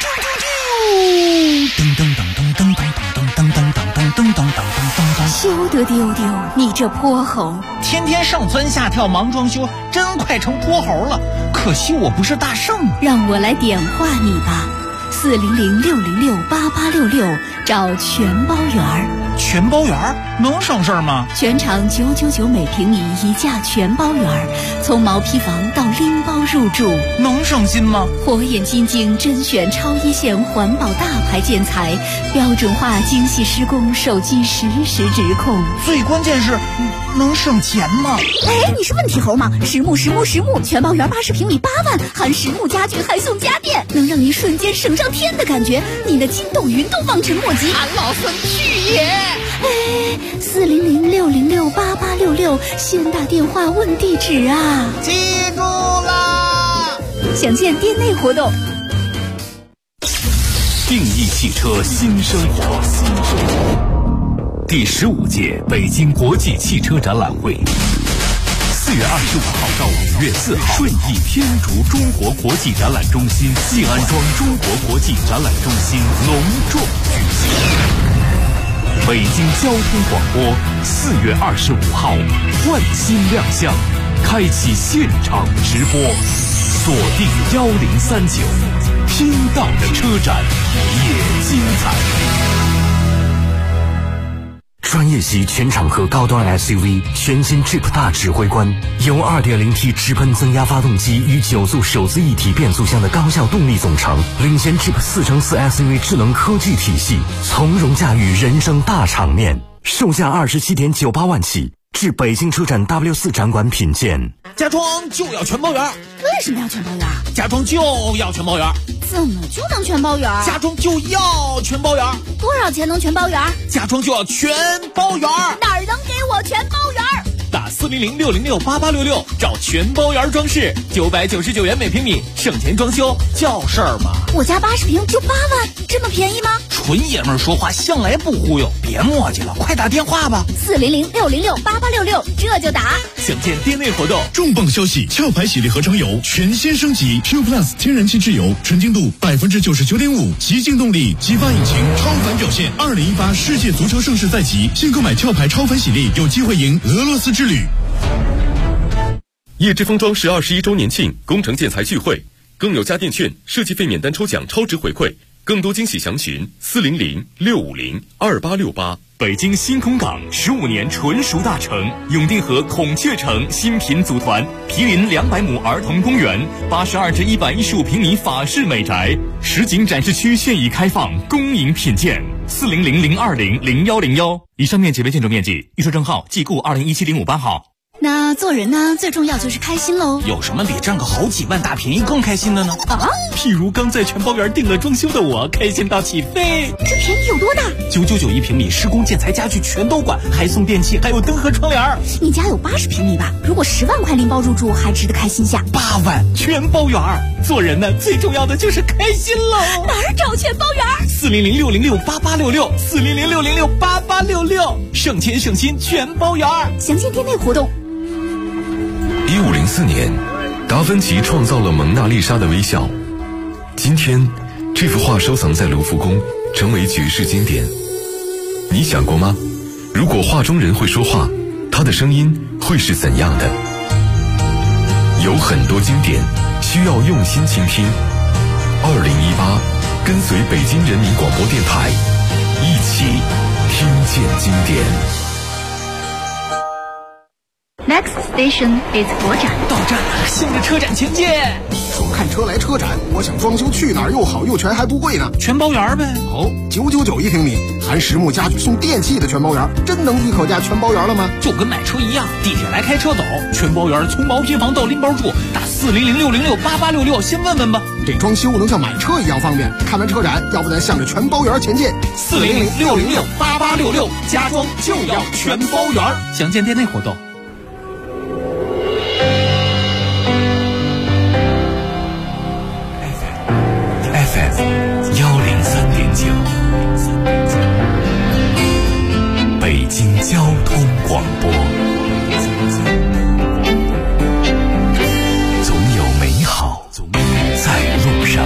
噔噔噔噔噔噔噔噔噔噔噔噔噔噔。 休得丢丢，你这泼猴！ 天天上蹿下跳忙装修，真快成泼猴了。可惜我不是大圣， 让我来点化你吧。400-606-8866，找全包园儿。 全包园儿能省事儿吗？ 全场999每平米一价全包园儿，从毛坯房到拎包入住， 能省心吗？ 火眼金睛甄选超一线环保大牌建材，标准化精细施工，手机实时直控。 最关键是能省钱吗？ 哎，你是问题猴吗？实木全包园80平米8万，含实木家具还送家电，能让你瞬间省上天的感觉，你的筋斗云都望尘莫及。 俺老孙去也！ 哎，400-606-8866，先打电话问地址啊！ 记住啦！ 详见店内活动。 定义汽车新生活，第15届北京国际汽车展览会，4月25号到5月4号，顺义天竺中国国际展览中心西安庄中国国际展览中心隆重举行。北京交通广播4月25号换新亮相，开启现场直播，锁定1039，听到的车展也精彩。专业级全场合高端 SUV 全新 Jeep 大指挥官，由 2.0T 直喷增压发动机与9速手自一体变速箱的高效动力总成，领先 Jeep 4×4 SUV 智能科技体系，从容驾驭人生大场面。售价27.98万起，至北京车展 W4 展馆品鉴。 家装就要全包圆。 为什么要全包圆？ 家装就要全包圆。 怎么就能全包圆？ 家装就要全包圆。 多少钱能全包圆？ 家装就要全包圆。 哪儿能给我全包圆？ 打400-606-8866，找全包圆装饰，999元每平米，省钱装修叫事儿吗？ 我家80平就8万，这么便宜吗？ 纯爷们儿说话向来不忽悠，别磨叽了，快打电话吧。 400-606-8866，这就打。 详见店内活动。 重磅消息！壳牌洗涤合成油全新升级 ，Q Plus 天然气质油，纯净度99.5%，极净动力，激发引擎，超凡表现。2018世界足球盛世在即，现购买壳牌超凡洗涤，有机会赢俄罗斯之旅。 叶之峰装饰21周年庆工程建材聚会，更有家电券、设计费免单抽奖超值回馈，更多惊喜详询400-650-2868。北京新空港15年纯熟大城，永定河孔雀城新品组团，毗邻200亩儿童公园，82至115平米法式美宅，实景展示区现已开放，恭迎品鉴。400-020-0101。以上面积为建筑面积，预售证号即故2017-05-8号。 那做人呢，最重要就是开心喽。 有什么比赚个好几万大便宜更开心的呢？ 啊， 譬如刚在全包园订了装修的我，开心到起飞。 这便宜有多大 ？999一平米，施工建材家具全都管，还送电器，还有灯和窗帘。 你家有80平米吧？如果10万块拎包入住，还值得开心下。 8万全包园，做人呢，最重要的就是开心喽。 哪儿找全包园 ？400-606-8866，400-606-8866，省钱省心全包园。 详见店内活动。 1504年，达芬奇创造了蒙娜丽莎的微笑。今天，这幅画收藏在卢浮宫，成为举世经典。你想过吗？如果画中人会说话，他的声音会是怎样的？有很多经典需要用心倾听。2018，跟随北京人民广播电台，一起听见经典。 Next station is 国展。 到站了，向着车展前进。 说看车来车展，我想装修去哪儿又好又全还不贵呢？ 全包园呗。 哦，999一平米，含实木家具送电器的全包园，真能低口价全包园了吗？ 就跟买车一样，地铁来开车走，全包园从毛坯房到拎包住，打400-606-8866，先问问吧。 这装修能像买车一样方便。看完车展，要不咱向着全包园前进。 400-606-8866，家装就要全包园。详见店内活动。 FM 103.9，北京交通广播，总有美好在路上。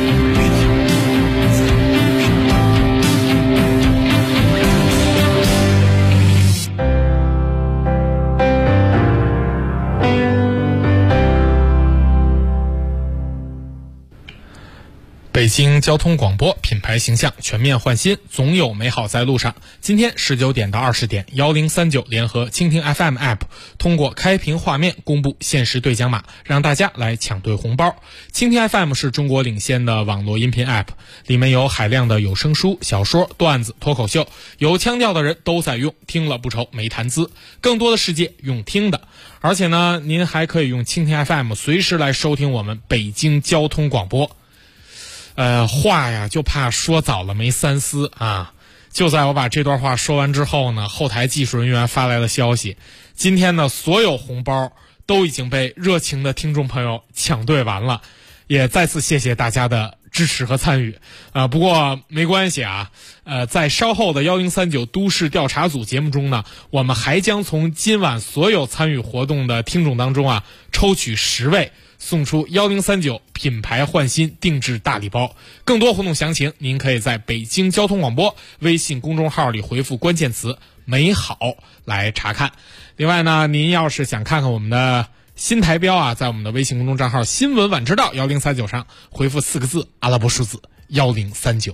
北京交通广播，品牌形象全面换新，总有美好在路上。今天19点到20点，1039联合蜻蜓 FM App 通过开屏画面公布限时兑奖码，让大家来抢兑红包。蜻蜓 FM 是中国领先的网络音频 App， 里面有海量的有声书、小说、段子、脱口秀，有腔调的人都在用，听了不愁没谈资。更多的世界用听的，而且呢，您还可以用蜻蜓 FM 随时来收听我们北京交通广播。话呀就怕说早了没三思啊！就在我把这段话说完之后呢，后台技术人员发来了消息，今天呢所有红包都已经被热情的听众朋友抢兑完了，也再次谢谢大家的支持和参与不过没关系啊，在稍后的1039都市调查组节目中呢，我们还将从今晚所有参与活动的听众当中啊，抽取10位送出1039品牌换新定制大礼包。更多活动详情您可以在北京交通广播微信公众号里回复关键词美好来查看。另外呢，您要是想看看我们的新台标啊，在我们的微信公众账号新闻晚知道1039上回复4个字阿拉伯数字1039。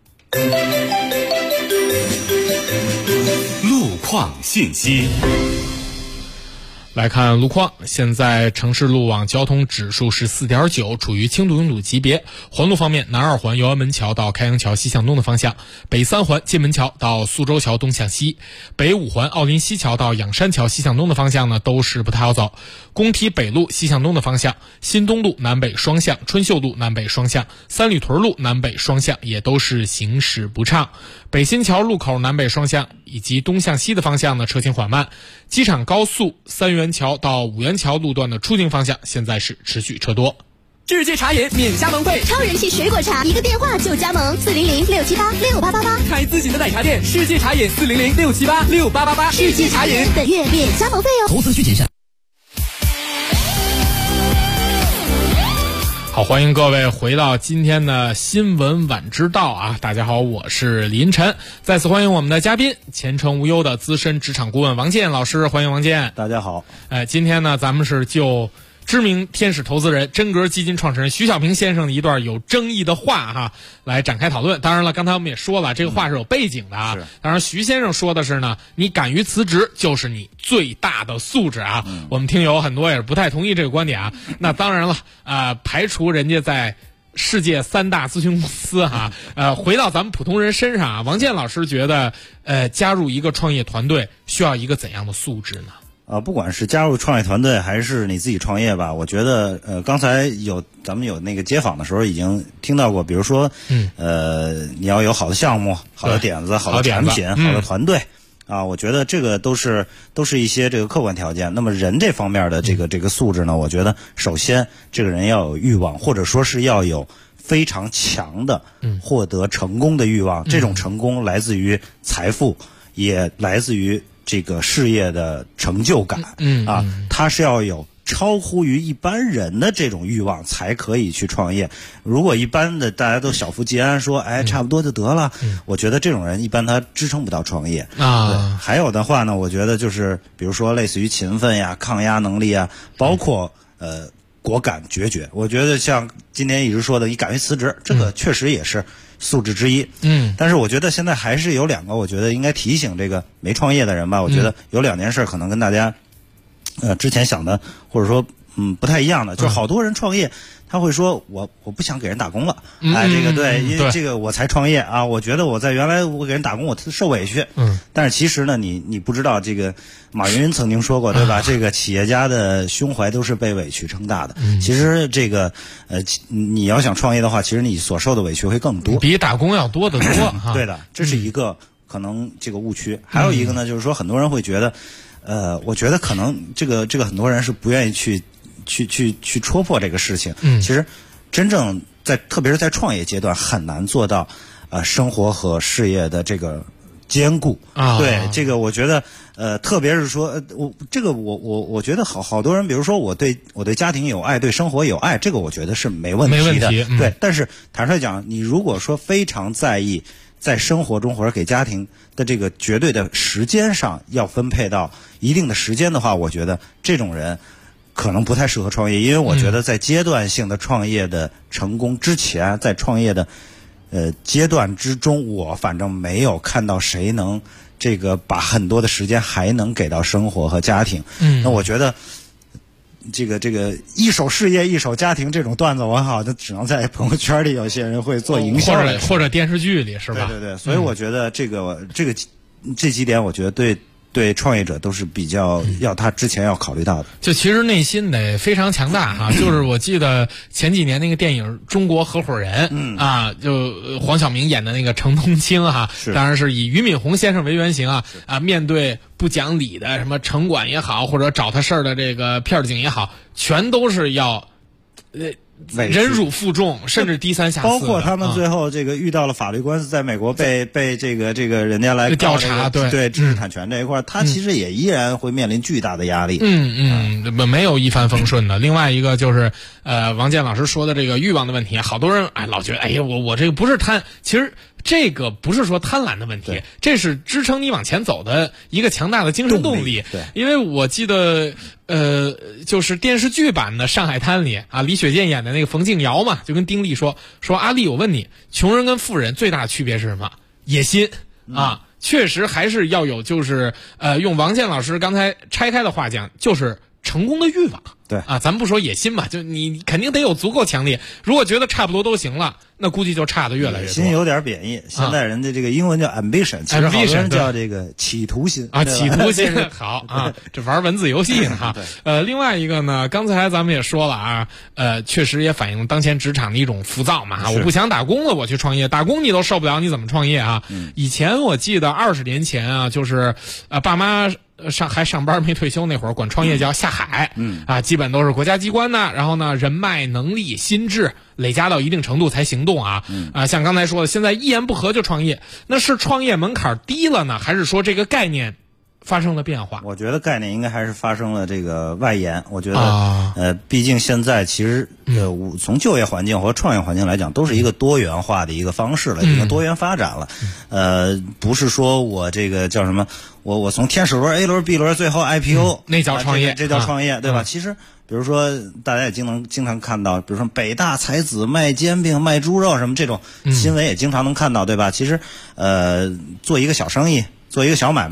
路况信息。 来看路况，现在城市路网交通指数是4.9，处于轻度拥堵级别。环路方面，南2环姚安门桥到开阳桥西向东的方向，北3环界门桥到苏州桥东向西，北5环奥林西桥到仰山桥西向东的方向呢，都是不太好走。工体北路西向东的方向，新东路南北双向，春秀路南北双向，三里屯路南北双向也都是行驶不畅。北新桥路口南北双向以及东向西的方向呢，车行缓慢。机场高速三元桥到五元桥路段的出境方向现在是持续车多。 世界茶饮免加盟费， 超人气水果茶，一个电话就加盟，400-678-6888， 开自己的奶茶店，世界茶饮400-678-6888， 世界茶饮本月免加盟费哦。 投资需谨慎。 好，欢迎各位回到今天的新闻晚知道啊！大家好，我是林晨，再次欢迎我们的嘉宾，前程无忧的资深职场顾问王健老师，欢迎王健。 大家好。 今天呢，咱们是就知名天使投资人真格基金创始人徐小平先生的一段有争议的话哈，来展开讨论。当然了，刚才我们也说了，这个话是有背景的啊。当然，徐先生说的是呢，你敢于辞职就是你最大的素质啊。我们听友很多也是不太同意这个观点啊。那当然了，排除人家在世界3大咨询公司哈，回到咱们普通人身上啊，王健老师觉得，加入一个创业团队需要一个怎样的素质呢？ 不管是加入创业团队还是你自己创业吧，我觉得刚才咱们有那个街访的时候已经听到过，比如说你要有好的项目、好的点子、好的产品、好的团队啊，我觉得这个都是一些这个客观条件。那么人这方面的这个素质呢，我觉得首先这个人要有欲望，或者说是要有非常强的获得成功的欲望。这种成功来自于财富，也来自于这个事业的成就感。他是要有超乎于一般人的这种欲望才可以去创业。如果一般的大家都小富即安，说差不多就得了，我觉得这种人一般他支撑不到创业啊。还有的话呢，我觉得就是比如说类似于勤奋呀、抗压能力啊，包括果敢决绝。我觉得像今天一直说的你敢于辞职，这个确实也是素质之一。但是我觉得现在还是有两个，我觉得应该提醒这个没创业的人吧。我觉得有两件事可能跟大家之前想的或者说不太一样的，就是好多人创业他会说我不想给人打工了，这个对，因为这个我才创业啊，我觉得我在原来我给人打工我受委屈。但是其实呢，你不知道，这个马云曾经说过，对吧？这个企业家的胸怀都是被委屈撑大的。其实这个你要想创业的话，其实你所受的委屈会更多， 比打工要多得多。 对的，这是一个可能这个误区。还有一个呢，就是说很多人会觉得我觉得可能这个很多人是不愿意去戳破这个事情。其实真正特别是在创业阶段很难做到生活和事业的这个兼顾。对，这个我觉得特别是说我觉得好多人，比如说我对家庭有爱，对生活有爱，这个我觉得是没问题的。对，但是坦率讲，你如果说非常在意在生活中或者给家庭的这个绝对的时间上要分配到一定的时间的话，我觉得这种人可能不太适合创业。因为我觉得在阶段性的创业的成功之前，在创业的阶段之中，我反正没有看到谁能这个把很多的时间还能给到生活和家庭。那我觉得这个一手事业一手家庭这种段子，我好像只能在朋友圈里有些人会做营销或者电视剧里，是吧？ 对，所以我觉得这几点，我觉得对创业者都是比较要他之前要考虑到的。 就其实内心得非常强大哈。就是我记得前几年那个电影《中国合伙人》就黄晓明演的那个程东青哈，当然是以俞敏洪先生为原型面对不讲理的什么城管也好，或者找他事儿的这个片警也好，全都是要忍辱负重，甚至低三下四。 包括他们最后这个遇到了法律官司，在美国被这个人家来调查， 对知识产权这一块，他其实也依然会面临巨大的压力。 没有一帆风顺的。另外一个就是王健老师说的这个欲望的问题，好多人老觉得我这个不是贪，其实这个不是说贪婪的问题，这是支撑你往前走的一个强大的精神动力。 对， 因为我记得就是电视剧版的《上海滩》里李雪健演的那个冯敬尧嘛，就跟丁力说阿丽，我问你，穷人跟富人最大的区别是什么？野心确实还是要有，就是用王健老师刚才拆开的话讲，就是成功的欲望。 对咱们不说野心嘛，就你肯定得有足够强烈。如果觉得差不多都行了，那估计就差的越来越多。 野心有点贬义，现在人家这个英文叫 ambition， 其实好多人叫这个企图心企图心好这玩文字游戏呢哈。另外一个呢，刚才咱们也说了确实也反映当前职场的一种浮躁嘛。我不想打工了，我去创业，打工你都受不了，你怎么创业啊？以前我记得20年前就是爸妈还上班没退休那会儿，管创业叫下海，基本都是国家机关呢，然后呢人脉能力心智累加到一定程度才行动像刚才说的，现在一言不合就创业，那是创业门槛低了呢，还是说这个概念发生了变化？ 我觉得概念应该还是发生了这个外延。我觉得毕竟现在其实从就业环境和创业环境来讲，都是一个多元化的一个方式了，已经多元发展了。不是说我这个叫什么，我从天使轮 A 轮 B 轮最后 IPO， 那叫创业， 这叫创业，对吧？其实比如说大家也经常看到，比如说北大才子卖煎饼卖猪肉什么这种新闻也经常能看到，对吧？其实做一个小生意，做一个小买卖，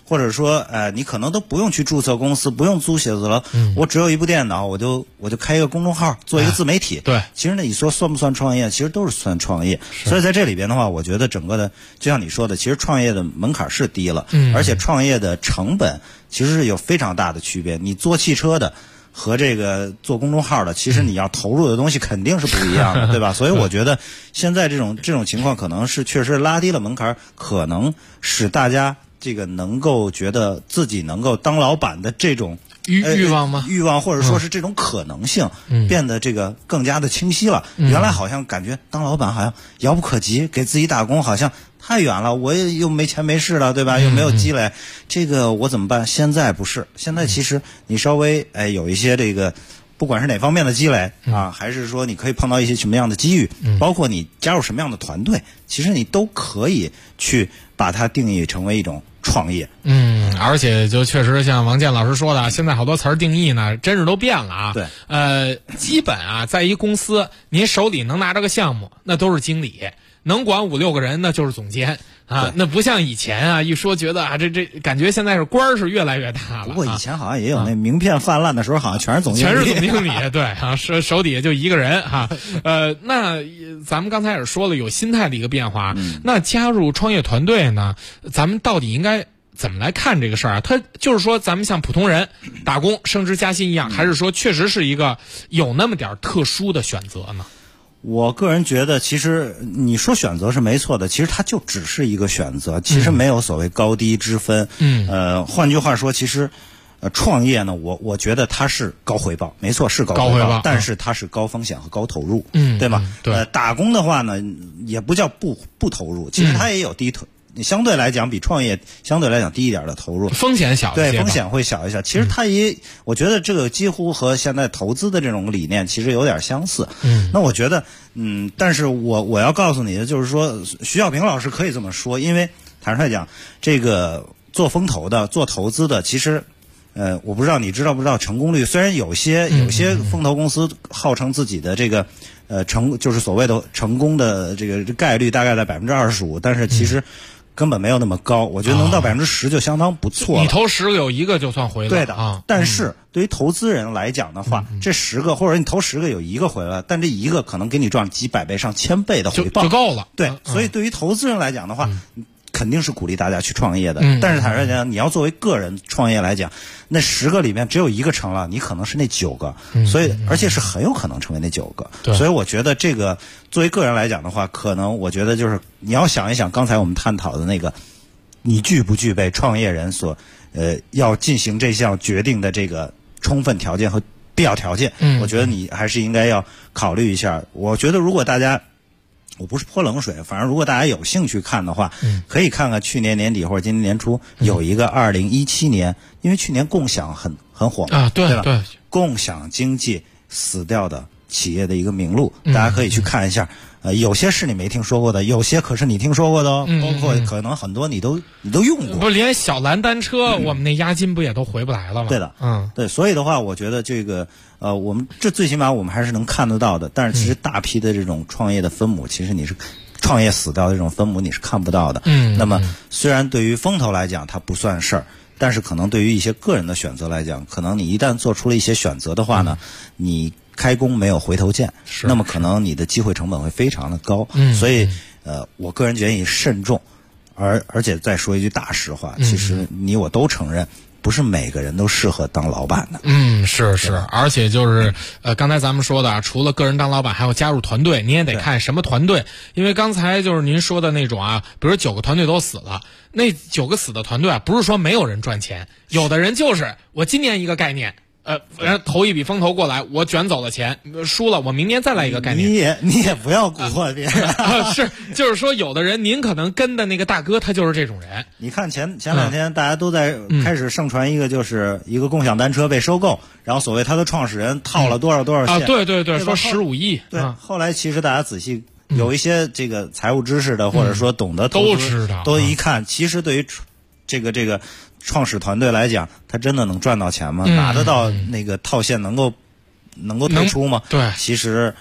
或者说你可能都不用去注册公司，不用租写字楼，我只有一部电脑，我就开一个公众号，做一个自媒体。 对， 其实呢，你说算不算创业？其实都是算创业。所以在这里边的话，我觉得整个的就像你说的，其实创业的门槛是低了，而且创业的成本其实是有非常大的区别。你做汽车的和这个做公众号的，其实你要投入的东西肯定是不一样的，对吧？所以我觉得现在这种情况可能是确实拉低了门槛，可能使大家这个能够觉得自己能够当老板的这种欲望吗？ 欲望或者说是这种可能性变得这个更加的清晰了。原来好像感觉当老板好像遥不可及，给自己打工好像太远了，我也又没钱没势了，对吧？又没有积累，这个我怎么办？现在不是，现在其实你稍微有一些这个，不管是哪方面的积累啊，还是说你可以碰到一些什么样的机遇，包括你加入什么样的团队，其实你都可以去把它定义成为一种创业。 而且就确实像王健老师说的，现在好多词儿定义呢，真是都变了啊。 对， 基本啊，在一公司，您手里能拿着个项目，那都是经理。能管5、6个人，那就是总监啊，那不像以前啊，一说觉得啊，这感觉现在是官儿是越来越大了。 不过以前好像也有那名片泛滥的时候，好像全是总经理， 全是总经理，对啊，手底下就一个人哈。那咱们刚才也说了，有心态的一个变化。那加入创业团队呢，咱们到底应该怎么来看这个事儿啊？他就是说，咱们像普通人打工升职加薪一样，还是说确实是一个有那么点特殊的选择呢？ 我个人觉得，其实你说选择是没错的，其实它就只是一个选择，其实没有所谓高低之分。换句话说，其实创业呢，我觉得它是高回报，没错，是高回报，但是它是高风险和高投入，对吗？ 对。 打工的话呢，也不叫不投入，其实它也有低投。相对来讲比创业相对来讲低一点的投入， 风险小一些， 对，风险会小一些。其实它我觉得这个几乎和现在投资的这种理念其实有点相似。那我觉得，但是我要告诉你的就是说，徐小平老师可以这么说，因为坦率讲，这个做风投的、做投资的，其实，我不知道你知道不知道成功率？虽然有些风投公司号称自己的这个就是所谓的成功的这个概率大概在25%，但是其实根本没有那么高，我觉得能到10%就相当不错了。 你投10个有1个就算回来。 对的但是对于投资人来讲的话，这10个或者你投10个有1个回来，但这1个可能给你赚几百倍上千倍的回报就够了。 对，所以对于投资人来讲的话，肯定是鼓励大家去创业的。但是坦率讲，你要作为个人创业来讲，那10个里面只有1个成了，你可能是那9个，所以而且是很有可能成为那9个。所以我觉得这个作为个人来讲的话，可能我觉得就是你要想一想刚才我们探讨的那个，你具不具备创业人所要进行这项决定的这个充分条件和必要条件。我觉得你还是应该要考虑一下。我觉得如果大家我不是泼冷水，反正如果大家有兴趣看的话，可以看看去年年底或者今年年初有一个2017年，因为去年共享很火嘛，对吧？ 对， 共享经济死掉的企业的一个名录，大家可以去看一下。有些是你没听说过的，有些可是你听说过的哦，包括可能很多你都用过。 不，连小蓝单车，我们那押金不也都回不来了吗？ 对的，对，所以的话，我觉得这个我们这最起码我们还是能看得到的。但是其实大批的这种创业的分母，其实你是创业死掉的这种分母你是看不到的。那么虽然对于风投来讲它不算事儿，但是可能对于一些个人的选择来讲，可能你一旦做出了一些选择的话呢，你开弓没有回头箭，那么可能你的机会成本会非常的高。所以我个人建议慎重，而且再说一句大实话，其实你我都承认不是每个人都适合当老板的。 是，而且就是刚才咱们说的，除了个人当老板，还要加入团队，你也得看什么团队。因为刚才就是您说的那种啊，比如9个团队都死了，那9个死的团队啊，不是说没有人赚钱，有的人就是我今年一个概念。投一笔风投过来，我卷走了钱，输了，我明年再来一个概念。 你也不要蛊惑别人。 是，就是说，有的人您可能跟的那个大哥，他就是这种人。 你看前2天大家都在开始盛传一个，就是一个共享单车被收购，然后所谓他的创始人套了多少线啊？对，说15亿。 对，后来其实大家仔细有一些这个财务知识的，或者说懂得投资， 都知道， 都一看，其实对于这个创始团队来讲，他真的能赚到钱吗？拿得到那个套现能够退出吗？ 对， 其实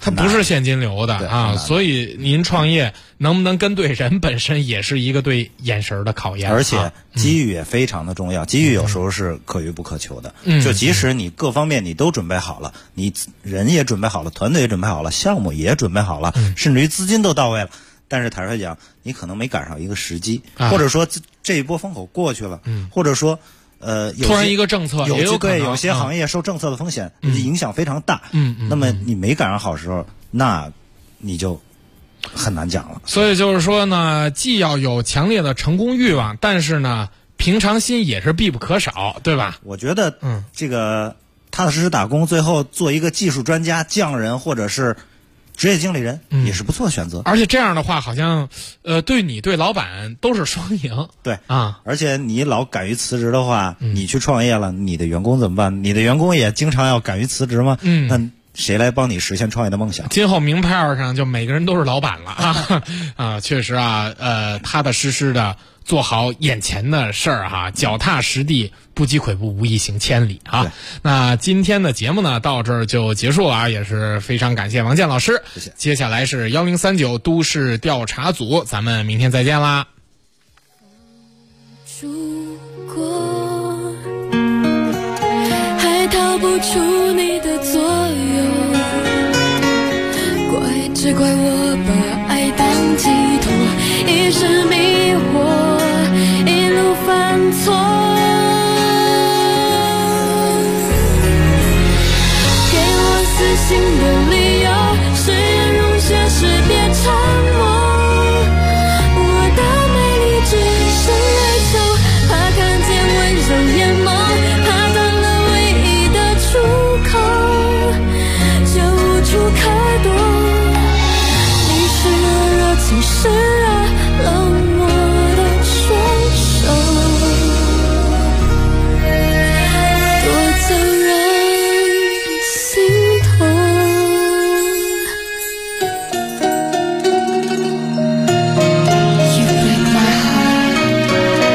它不是现金流的啊，所以您创业能不能跟对人，本身也是一个对眼神的考验。 而且机遇也非常的重要，机遇有时候是可遇不可求的。就即使你各方面你都准备好了，你人也准备好了，团队也准备好了，项目也准备好了，甚至于资金都到位了，但是坦率讲，你可能没赶上一个时机，或者说这一波风口过去了，或者说突然一个政策也有可能， 有些行业受政策的风险影响非常大，那么你没赶上好时候，那你就很难讲了。 所以就是说呢，既要有强烈的成功欲望，但是呢，平常心也是必不可少，对吧？ 我觉得，这个踏踏实实打工，最后做一个技术专家、匠人或者是职业经理人，也是不错的选择。 而且这样的话，好像对你对老板都是双赢。 对啊，而且你老敢于辞职的话，你去创业了，你的员工怎么办？你的员工也经常要敢于辞职吗？那谁来帮你实现创业的梦想？ 今后名片上就每个人都是老板了啊！啊，确实啊，踏踏实实的做好眼前的事儿哈，脚踏实地，不积跬步，无以行千里啊！那今天的节目呢，到这儿就结束了啊，也是非常感谢王健老师。 谢谢。 接下来是1039都市调查组，咱们明天再见啦。 还逃不出你的左右，只怪我把爱当寄托，一时迷惑，一路犯错。给我死心的理由，是颜容雪是别沉默。我的美丽只剩哀愁，怕看见温柔眼眸，怕断了唯一的出口，就无处可躲。情是冷漠的双手，夺走人心痛。You break my heart。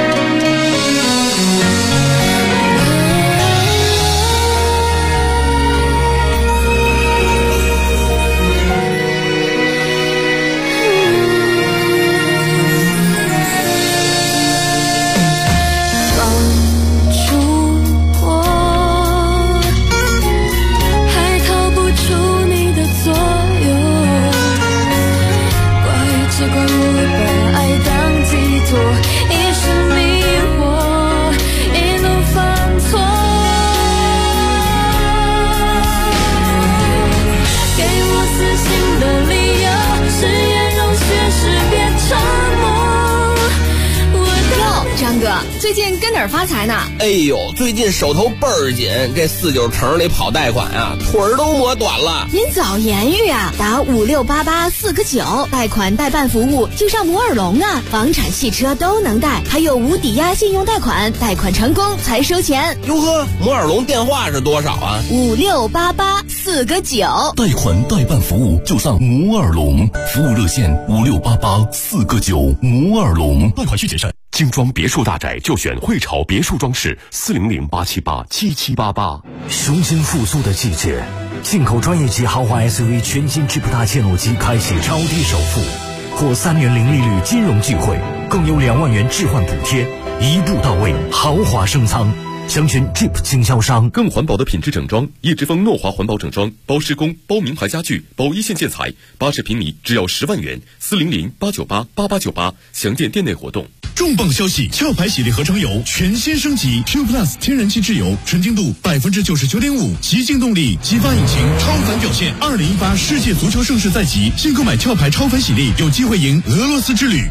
最近跟哪儿发财呢？ 哎呦，最近手头倍儿紧，这49城里跑贷款啊，腿儿都磨短了。 您早言语啊，打5688-4个9，贷款代办服务就上摩尔龙啊，房产汽车都能贷，还有无抵押信用贷款，贷款成功才收钱。 哟呵，摩尔龙电话是多少啊 ？5688-4个9， 贷款代办服务就上摩尔龙，服务热线5688-4个9，摩尔龙，贷款需谨慎。 精装别墅大宅就选汇潮别墅装饰，400-878-7788。 雄心复苏的季节，进口专业级豪华 SUV 全新 Jeep 大切诺基开启超低首付，获3年零利率金融机会，更有2万元置换补贴，一步到位，豪华升舱。详询 Jeep 经销商。 更环保的品质整装，叶之峰诺华环保整装，包施工、包名牌家具、包一线建材，80平米只要10万元，400-898-8898，详见店内活动。 重磅消息！壳牌洗涤合成油全新升级 ，Q Plus 天然气质油，纯净度99.5%，极净动力，激发引擎，超凡表现。2018世界足球盛世在即，新购买壳牌超凡洗涤，有机会赢俄罗斯之旅。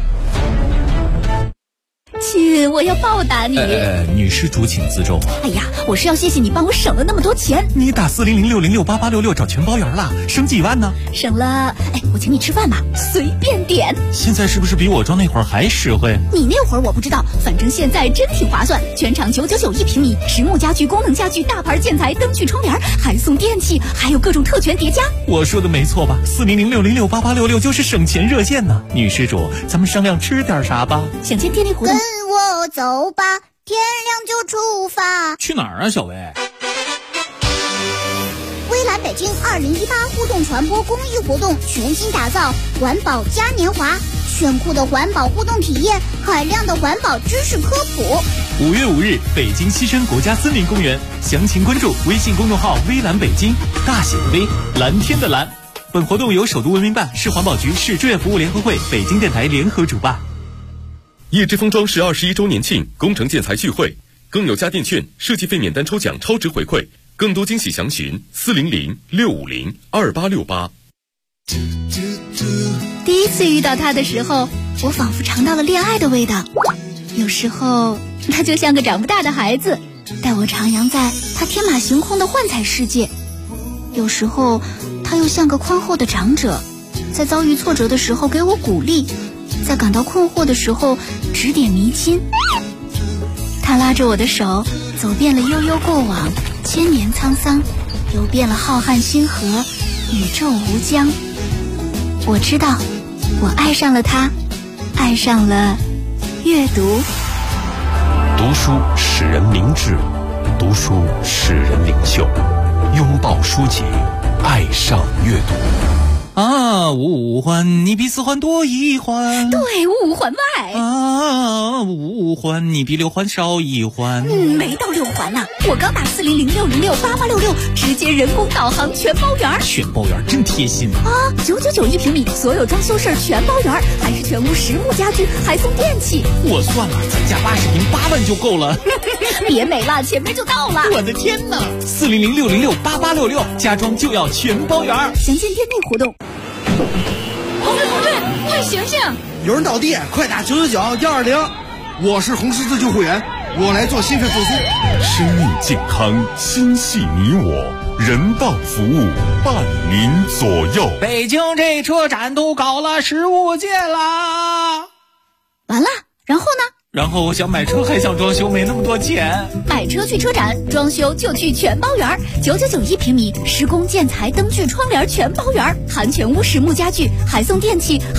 亲，我要报答你。 女施主请自重。 哎呀，我是要谢谢你帮我省了那么多钱。 你打400-606-8866找全包圆了，省几万呢？ 省了，我请你吃饭吧，随便点。 现在是不是比我装那会儿还实惠？ 你那会儿我不知道，反正现在真挺划算，全场999一平米，实木家具、功能家具、大牌建材、灯具、窗帘，还送电器，还有各种特权叠加。 我说的没错吧？400-606-8866就是省钱热线呢。女施主，咱们商量吃点啥吧？ 想见电力活动。 跟我走吧，天亮就出发。 去哪儿啊，小薇？ 蔚蓝北北京2018互动传播公益活动全新打造环保嘉年华，炫酷的环保互动体验，海量的环保知识科普。 5月5日，北京西山国家森林公园，详情关注微信公众号微蓝北京，大写的微，蓝天的蓝。本活动由首都文明办、市环保局、市志愿服务联合会、北京电台联合主办。 叶之峰装饰21周年庆工程建材聚会，更有家电券、设计费免单抽奖超值回馈，更多惊喜详询400-650-2868。 第一次遇到他的时候，我仿佛尝到了恋爱的味道。有时候他就像个长不大的孩子，带我徜徉在他天马行空的幻彩世界。有时候他又像个宽厚的长者，在遭遇挫折的时候给我鼓励，在感到困惑的时候指点迷津。他拉着我的手，走遍了悠悠过往，千年沧桑，游遍了浩瀚星河，宇宙无疆。我知道，我爱上了他，爱上了阅读。 读书使人明智，读书使人领袖。拥抱书籍，爱上阅读。 啊，五环你比四环多一环， 对，五环外。 啊，五环你比六环少一环。 没到六环呢，我刚打400-606-8866，直接人工导航全包圆。 全包圆真贴心啊！999一平米，所有装修事儿全包圆，还是全屋实木家具，还送电器。 我算了，咱家80平8万就够了。 别美了，前面就到了。 我的天哪！400-606-8866，家装就要全包圆。 详见店内活动。 红队，快醒醒！ 有人倒地，快打999-120。我是红十字救护员，我来做心肺复苏。 生命健康，心系你我，人道服务伴您左右。 北京这车站都搞了15届啦！ 完了，然后呢？ 然后我想买车还想装修，没那么多钱。 买车去车展，装修就去全包圆，999一平米，施工建材灯具窗帘全包圆，含全屋实木家具，还送电器。